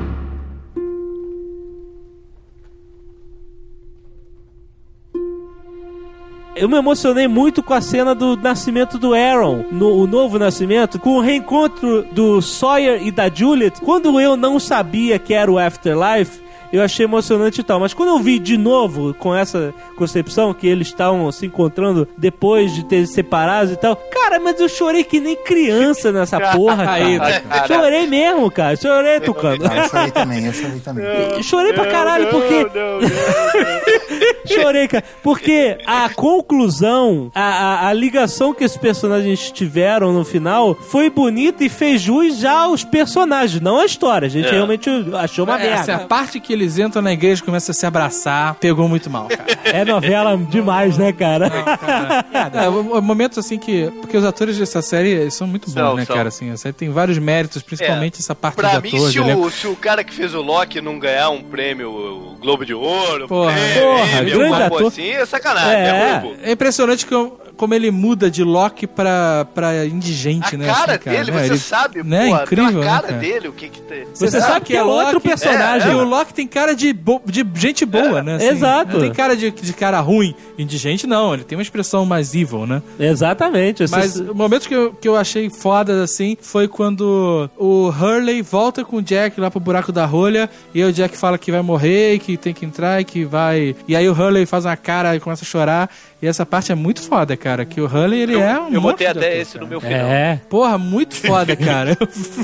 Eu me emocionei muito com a cena do nascimento do Aaron, no, o novo nascimento, com o reencontro do Sawyer e da Juliet. Quando eu não sabia que era o Afterlife, eu achei emocionante e tal, mas quando eu vi de novo com essa concepção que eles estavam se encontrando depois de ter se separados e tal, cara, mas eu chorei que nem criança nessa porra, cara. Aí, cara. Chorei mesmo, cara. Chorei, Tucano. Ah, eu chorei também, eu chorei também. Eu chorei pra caralho, porque... Não, não, não, chorei, cara. Porque a conclusão, a, a, a ligação que esses personagens tiveram no final foi bonita e fez jus já aos personagens, não a história. A gente é. realmente achou uma Essa merda. é a parte que eles eles entram na igreja e começam a se abraçar. Pegou muito mal, cara. É novela demais, né, cara? Não, cara. É, momentos assim que... Porque os atores dessa série são muito bons, São, né, são. cara? Assim, a série tem vários méritos, principalmente É, essa parte Pra dos mim, atores. se ele é- o, se o cara que fez o Loki não ganhar um prêmio o Globo de Ouro, Porra. prêmio, Porra, Emmy, grande alguma ator. coisa assim, é sacanagem. É. É roubo. É impressionante como, como ele muda de Loki pra, pra indigente, A né? cara assim, cara, dele, né? você Ele- sabe, né? pô, Incrível, pela né, cara cara? dele, o que que tem. Você sabe que é outro personagem. E o Loki tem cara de, bo- de gente boa, né? assim. Exato. Não tem cara de, de cara ruim. Indigente, não. Ele tem uma expressão mais evil, né? Exatamente. Esse- Mas o momento que eu, que eu achei foda, assim, foi quando o Hurley volta com o Jack lá pro buraco da rolha, e aí o Jack fala que vai morrer, e que tem que entrar, e que vai... E aí o Hurley faz uma cara e começa a chorar, e essa parte é muito foda, cara, que o Hurley, ele Eu, é um eu monstro botei de até ator, esse cara. no meu final. É. Porra, muito foda, cara.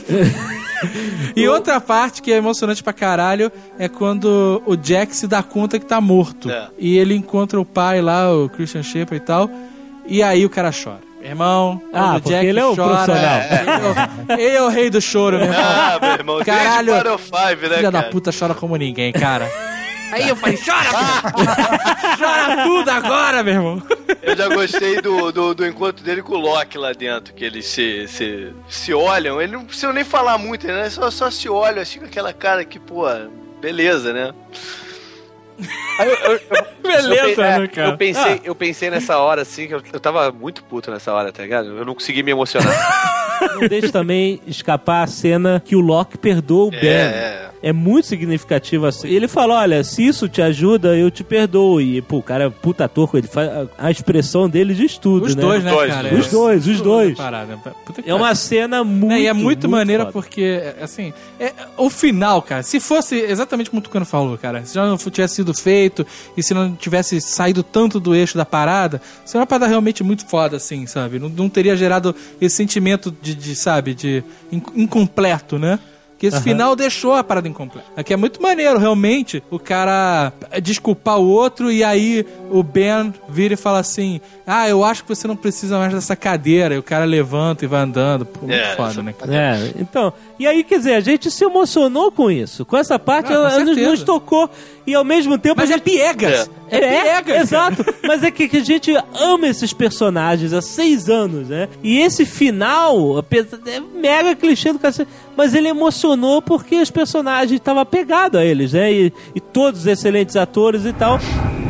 E outra parte que é emocionante pra caralho é quando o Jack se dá conta que tá morto. É. E ele encontra o pai lá, o Christian Shepherd e tal, e aí o cara chora. Irmão, Ah, quando o porque Jack ele é o chora, profissional. Ele é, o, ele é o rei do choro, meu irmão. Ah, meu irmão, Caralho. desde Battle Five, né, Filha da cara? puta chora como ninguém, cara. Aí eu falei, chora, cara. Chora tudo agora, meu irmão. Eu já gostei do, do, do encontro dele com o Loki lá dentro, que eles se, se, se olham, eles não precisam nem falar muito, né? Só, só se olham, assim, com aquela cara que, pô, beleza, né? Aí eu- eu- eu- Beleza, eu, né, cara? Eu pensei, eu pensei nessa hora, assim, que eu, eu tava muito puto nessa hora, tá ligado? Eu não consegui me emocionar. Não deixe também escapar a cena que o Loki perdoa o Ben. É, É muito significativo assim. Ele fala, olha, se isso te ajuda, eu te perdoo. E, pô, o cara é puta ator, ele faz, a expressão dele diz tudo, Os né? dois, né, Dois, cara? Os dois, os dois. Parada. Puta que É uma cena muito, É, e é muito, maneira foda. porque, assim, é, o final, cara, se fosse exatamente como o Tucano falou, cara, se já não tivesse sido feito e se não tivesse saído tanto do eixo da parada, seria uma parada realmente muito foda, assim, sabe? Não, não teria gerado esse sentimento de, de sabe, de in- incompleto, né? Que esse Aham. final deixou a parada incompleta. Aqui é muito maneiro, realmente, o cara desculpar o outro e aí o Ben vira e fala assim, ah, eu acho que você não precisa mais dessa cadeira. E o cara levanta e vai andando. Pô, muito É, foda, né, cara? É, então, e aí, quer dizer, a gente se emocionou com isso. Com essa parte, Ah, com ela nos, certeza. nos tocou. E ao mesmo tempo. Mas a é gente... piegas. É, É piegas, exato. Mas é que, que a gente ama esses personagens há seis anos, né? E esse final, apesar- é mega clichê do cacete, mas ele emocionou porque os personagens estavam apegados a eles, né? E, e todos excelentes atores e tal.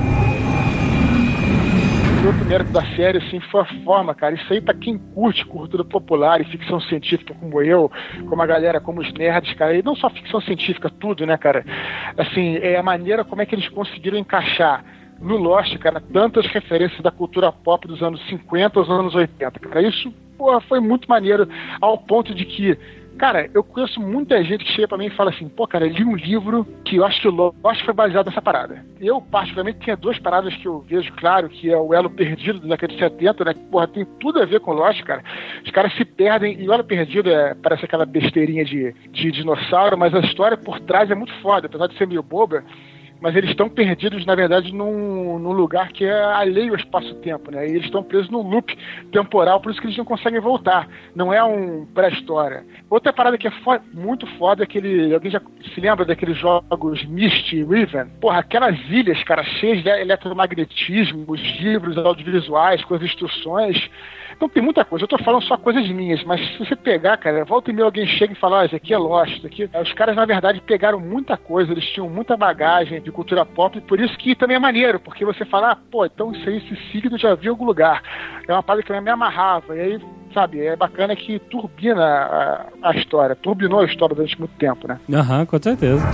O outro mérito da série, assim, foi a forma, cara. Isso aí, pra quem curte cultura popular e ficção científica como eu, como a galera, como os nerds, cara, e não só ficção científica, tudo, né, cara? Assim, é a maneira como é que eles conseguiram encaixar no Lost, cara, tantas referências da cultura pop dos anos cinquenta aos anos oitenta, cara. Isso, porra, foi muito maneiro, ao ponto de que, cara, eu conheço muita gente que chega pra mim e fala assim, pô, cara, eu li um livro que eu acho que o Lost foi baseado nessa parada. Eu, particularmente, tinha duas paradas que eu vejo claro, que é o Elo Perdido da década de setenta, né, que, porra, tem tudo a ver com o Lost, cara. Os caras se perdem, e o Elo Perdido é, parece aquela besteirinha de, de dinossauro, mas a história por trás é muito foda, apesar de ser meio boba, mas eles estão perdidos, na verdade, num, num lugar que é alheio ao espaço-tempo, né? E eles estão presos num loop temporal, por isso que eles não conseguem voltar. Não é um pré-história. Outra parada que é fo- muito foda é aquele... Alguém já se lembra daqueles jogos Myst e Riven? Porra, aquelas ilhas, cara, cheias de eletromagnetismo, os livros audiovisuais, com as instruções... Então tem muita coisa, eu tô falando só coisas minhas, mas se você pegar, cara, volta e meia alguém chega e fala, ah, isso aqui é Lost, isso aqui... Os caras, na verdade, pegaram muita coisa, eles tinham muita bagagem de cultura pop, e por isso que também é maneiro, porque você fala, ah, pô, então isso aí, esse signo já vi em algum lugar. É uma parada que me amarrava, e aí, sabe, é bacana que turbina a, a história, turbinou a história durante muito tempo, né? Aham, com certeza.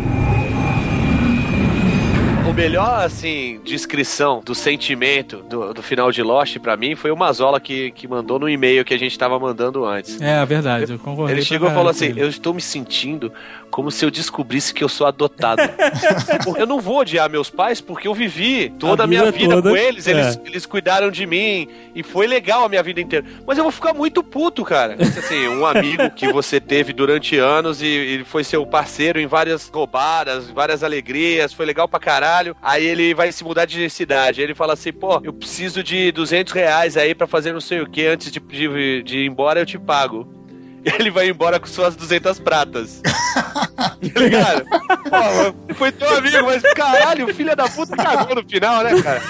O melhor, assim, descrição do sentimento do, do final de Lost, pra mim, foi o Mazola que, que mandou no e-mail que a gente tava mandando antes. É, verdade, eu concordei. Ele pra chegou e caralho falou com assim, ele. eu estou me sentindo como se eu descobrisse que eu sou adotado. Eu não vou odiar meus pais porque eu vivi toda a, A minha vida vida toda, com eles, eles, é. eles cuidaram de mim e foi legal a minha vida inteira. Mas eu vou ficar muito puto, cara. Assim, um amigo que você teve durante anos e ele foi seu parceiro em várias roubadas, várias alegrias, foi legal pra caralho. Aí ele vai se mudar de cidade. Aí ele fala assim, pô, eu preciso de duzentos reais aí pra fazer não sei o que, antes de, de, de ir embora eu te pago. ele vai embora com suas duzentas pratas. Tá ligado? Pô, foi teu amigo, mas caralho, o filho da puta cagou no final, né, cara?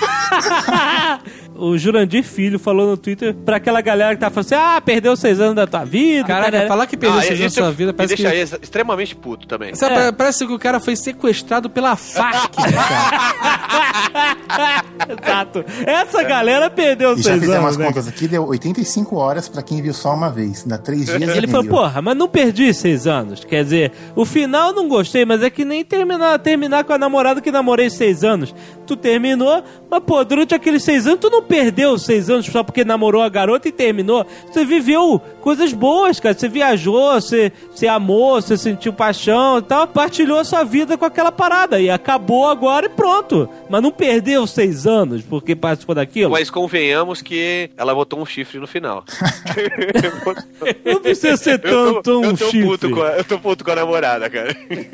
O Jurandir Filho falou no Twitter pra aquela galera que tá falando assim, ah, perdeu seis anos da tua vida. Caraca, cara, falar que perdeu Ah, seis anos da isso sua vida, me parece deixa que... ex- extremamente puto também. Sabe, É. parece que o cara foi sequestrado pela Farc, né, cara? Exato. Essa galera perdeu E já seis fizemos anos, as né? contas aqui, deu oitenta e cinco horas pra quem viu só uma vez. Dá três dias e Ele falou, meio. porra, mas não perdi seis anos. Quer dizer, o final não gostei, mas é que nem terminar, terminar com a namorada que namorei seis anos. Tu terminou, mas pô, durante aqueles seis anos, tu não perdeu seis anos só porque namorou a garota e terminou. Você viveu coisas boas, cara. Você viajou, você, você amou, você sentiu paixão e tal. Partilhou a sua vida com aquela parada. E acabou agora e pronto. Mas não perdeu seis anos porque participou daquilo. Mas convenhamos que ela botou um chifre no final. Não precisa ser Eu tanto tô, um eu tô chifre. puto com a, eu tô puto com a namorada, cara.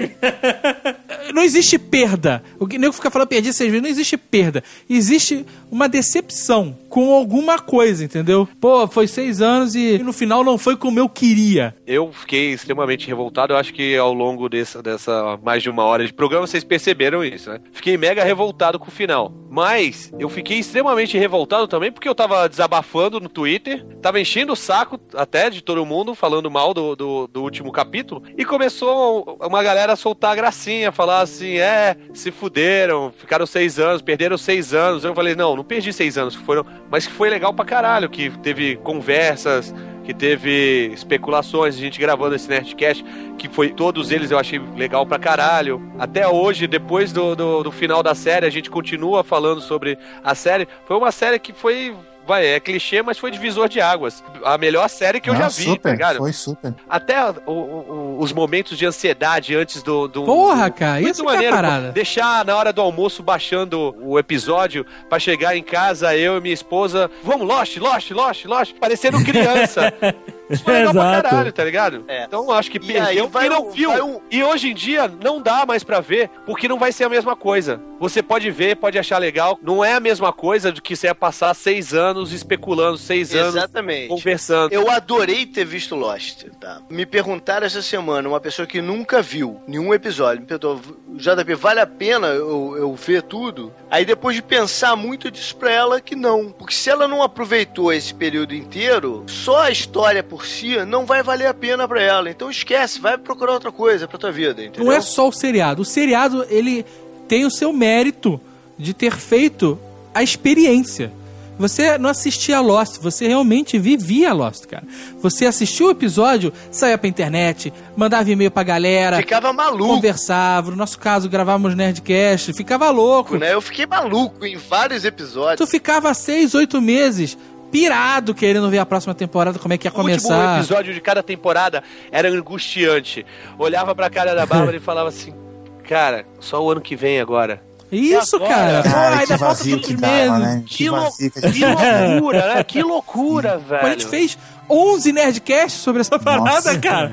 Não existe perda. O que o nego fica falando perdi seis vezes, não existe perda. Existe uma decepção com alguma coisa, entendeu? Pô, foi seis anos e no final não foi como eu queria. Eu fiquei extremamente revoltado. Eu acho que ao longo dessa, dessa mais de uma hora de programa vocês perceberam isso, né? Fiquei mega revoltado com o final. Mas eu fiquei extremamente revoltado também porque eu tava desabafando no Twitter, tava enchendo o saco até de todo mundo, falando mal do, do, do último capítulo, e começou uma galera a soltar a gracinha, falar assim, é, se fuderam, ficaram seis anos, perderam seis anos. Eu falei, não, não perdi seis anos, foram, mas que foi legal pra caralho, que teve conversas, que teve especulações, a gente gravando esse Nerdcast, que foi, todos eles eu achei legal pra caralho. Até hoje, depois do, do, do final da série, a gente continua falando sobre a série. Foi uma série que foi... Vai, é clichê, mas foi divisor de águas. A melhor série que eu Não, já vi, super, tá ligado? foi super. Até o, o, os momentos de ansiedade antes do... do Porra, do, cara, muito isso que é maneiro, parada. pô. Deixar na hora do almoço baixando o episódio pra chegar em casa, eu e minha esposa, vamos, Lost, Lost, Lost, Lost, parecendo criança. Isso foi legal pra Exato. caralho, tá ligado? É. Então acho que E perdeu aí vai e não um- viu. vai um- E hoje em dia não dá mais pra ver, porque não vai ser a mesma coisa. Você pode ver, pode achar legal, não é a mesma coisa do que você ia passar seis anos especulando, seis anos Exatamente. conversando. Eu adorei ter visto Lost, tá? Me perguntaram essa semana, uma pessoa que nunca viu nenhum episódio, me perguntou, J P, vale a pena eu, eu ver tudo? Aí depois de pensar muito, eu disse pra ela que não. Porque se ela não aproveitou esse período inteiro, só a história por si não vai valer a pena pra ela. Então esquece, vai procurar outra coisa pra tua vida, entendeu? Não é só o seriado. O seriado, ele tem o seu mérito de ter feito a experiência. Você não assistia Lost, você realmente vivia Lost, cara. Você assistiu o episódio, saía pra internet, mandava e-mail pra galera. Ficava maluco. Conversava. No nosso caso, gravávamos Nerdcast. Ficava louco. Né? Eu fiquei maluco em vários episódios. Tu ficava seis, oito meses pirado querendo ver a próxima temporada, como é que ia O último começar. episódio de cada temporada era angustiante. Olhava pra cara da Bárbara e falava assim, cara, só o ano que vem agora. Isso, agora? cara. Pô, Cara, ainda que falta vazio tantos que dava, meses. né? Que, Que lou- vazio que a que gente tinha. loucura, né? Que loucura, velho. A gente fez onze Nerdcasts sobre essa parada, Nossa. cara.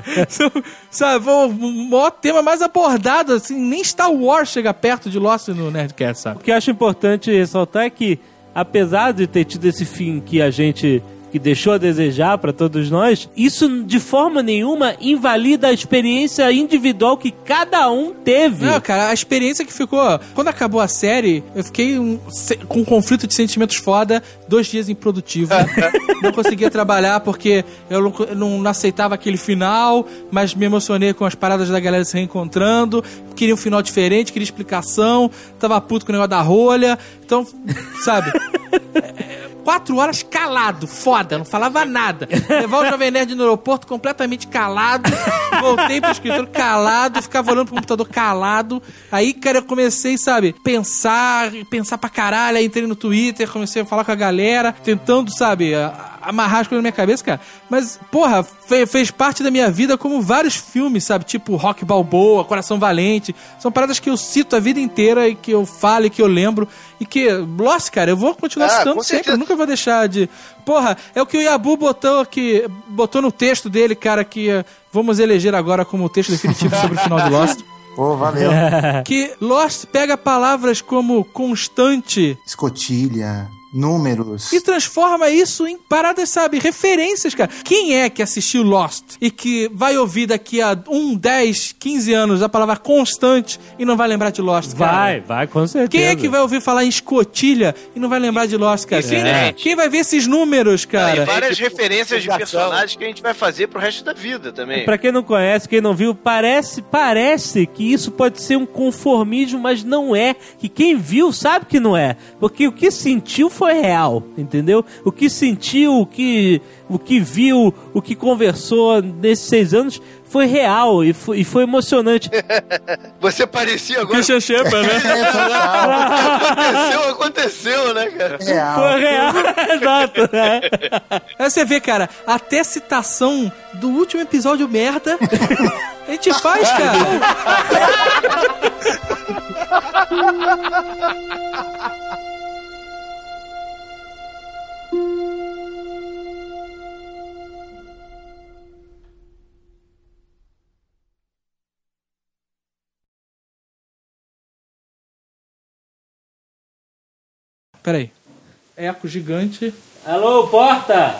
Sabe, o maior tema mais abordado, assim, nem Star Wars chega perto de Lost no Nerdcast, sabe? O que eu acho importante ressaltar é que, apesar de ter tido esse fim que a gente... que deixou a desejar pra todos nós, isso de forma nenhuma invalida a experiência individual que cada um teve. Não, cara, a experiência que ficou... Quando acabou a série, eu fiquei um, se- com um conflito de sentimentos foda, dois dias improdutivo. Não conseguia trabalhar porque eu não, eu não aceitava aquele final, mas me emocionei com as paradas da galera se reencontrando, queria um final diferente, queria explicação, tava puto com o negócio da rolha, então, sabe... Quatro horas calado, foda, não falava nada. Levar o Jovem Nerd no aeroporto completamente calado. Voltei pro escritório calado, ficava olhando pro computador calado. Aí, cara, eu comecei, sabe, pensar, pensar pra caralho. Aí entrei no Twitter, comecei a falar com a galera, tentando, sabe, a- amarrar as coisas na minha cabeça, cara. Mas, porra, fe- fez parte da minha vida como vários filmes, sabe? Tipo Rock Balboa, Coração Valente. São paradas que eu cito a vida inteira e que eu falo e que eu lembro. E que, Lost, cara, eu vou continuar Ah, citando com sempre. certeza. Eu nunca vou deixar de... Porra, é o que o Yabu botou aqui, botou no texto dele, cara, que eh, vamos eleger agora como o texto definitivo sobre o final de Lost. Pô, valeu. Que Lost pega palavras como constante, Escotilha, números. E transforma isso em paradas, sabe? Referências, cara. Quem é que assistiu Lost e que vai ouvir daqui a um, dez, quinze anos a palavra constante e não vai lembrar de Lost, cara? Vai, vai, com certeza. Quem é que vai ouvir falar em escotilha e não vai lembrar de Lost, cara? Quem, É. quem vai ver esses números, cara? E várias referências de personagens que a gente vai fazer pro resto da vida também. Pra quem não conhece, quem não viu, parece, parece que isso pode ser um conformismo, mas não é. Que quem viu sabe que não é. Porque o que sentiu foi real, entendeu? O que sentiu, o que, o que viu, o que conversou nesses seis anos foi real e foi, e foi emocionante. Você parecia agora... Christian Shepard, né? aconteceu, aconteceu, né, cara? Real. Foi real, exato. Né? Aí você vê, cara, até citação do último episódio merda a gente faz, cara. Peraí. Eco gigante. Alô, porta!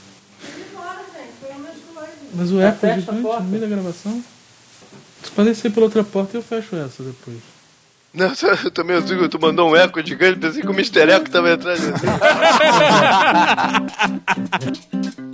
Mas o eco Fecha a gigante porta. no meio da gravação. Vocês podem sair pela outra porta e eu fecho essa depois. Não, eu também eu tu mandou um eco gigante, pensei que o mister Eco tava atrás.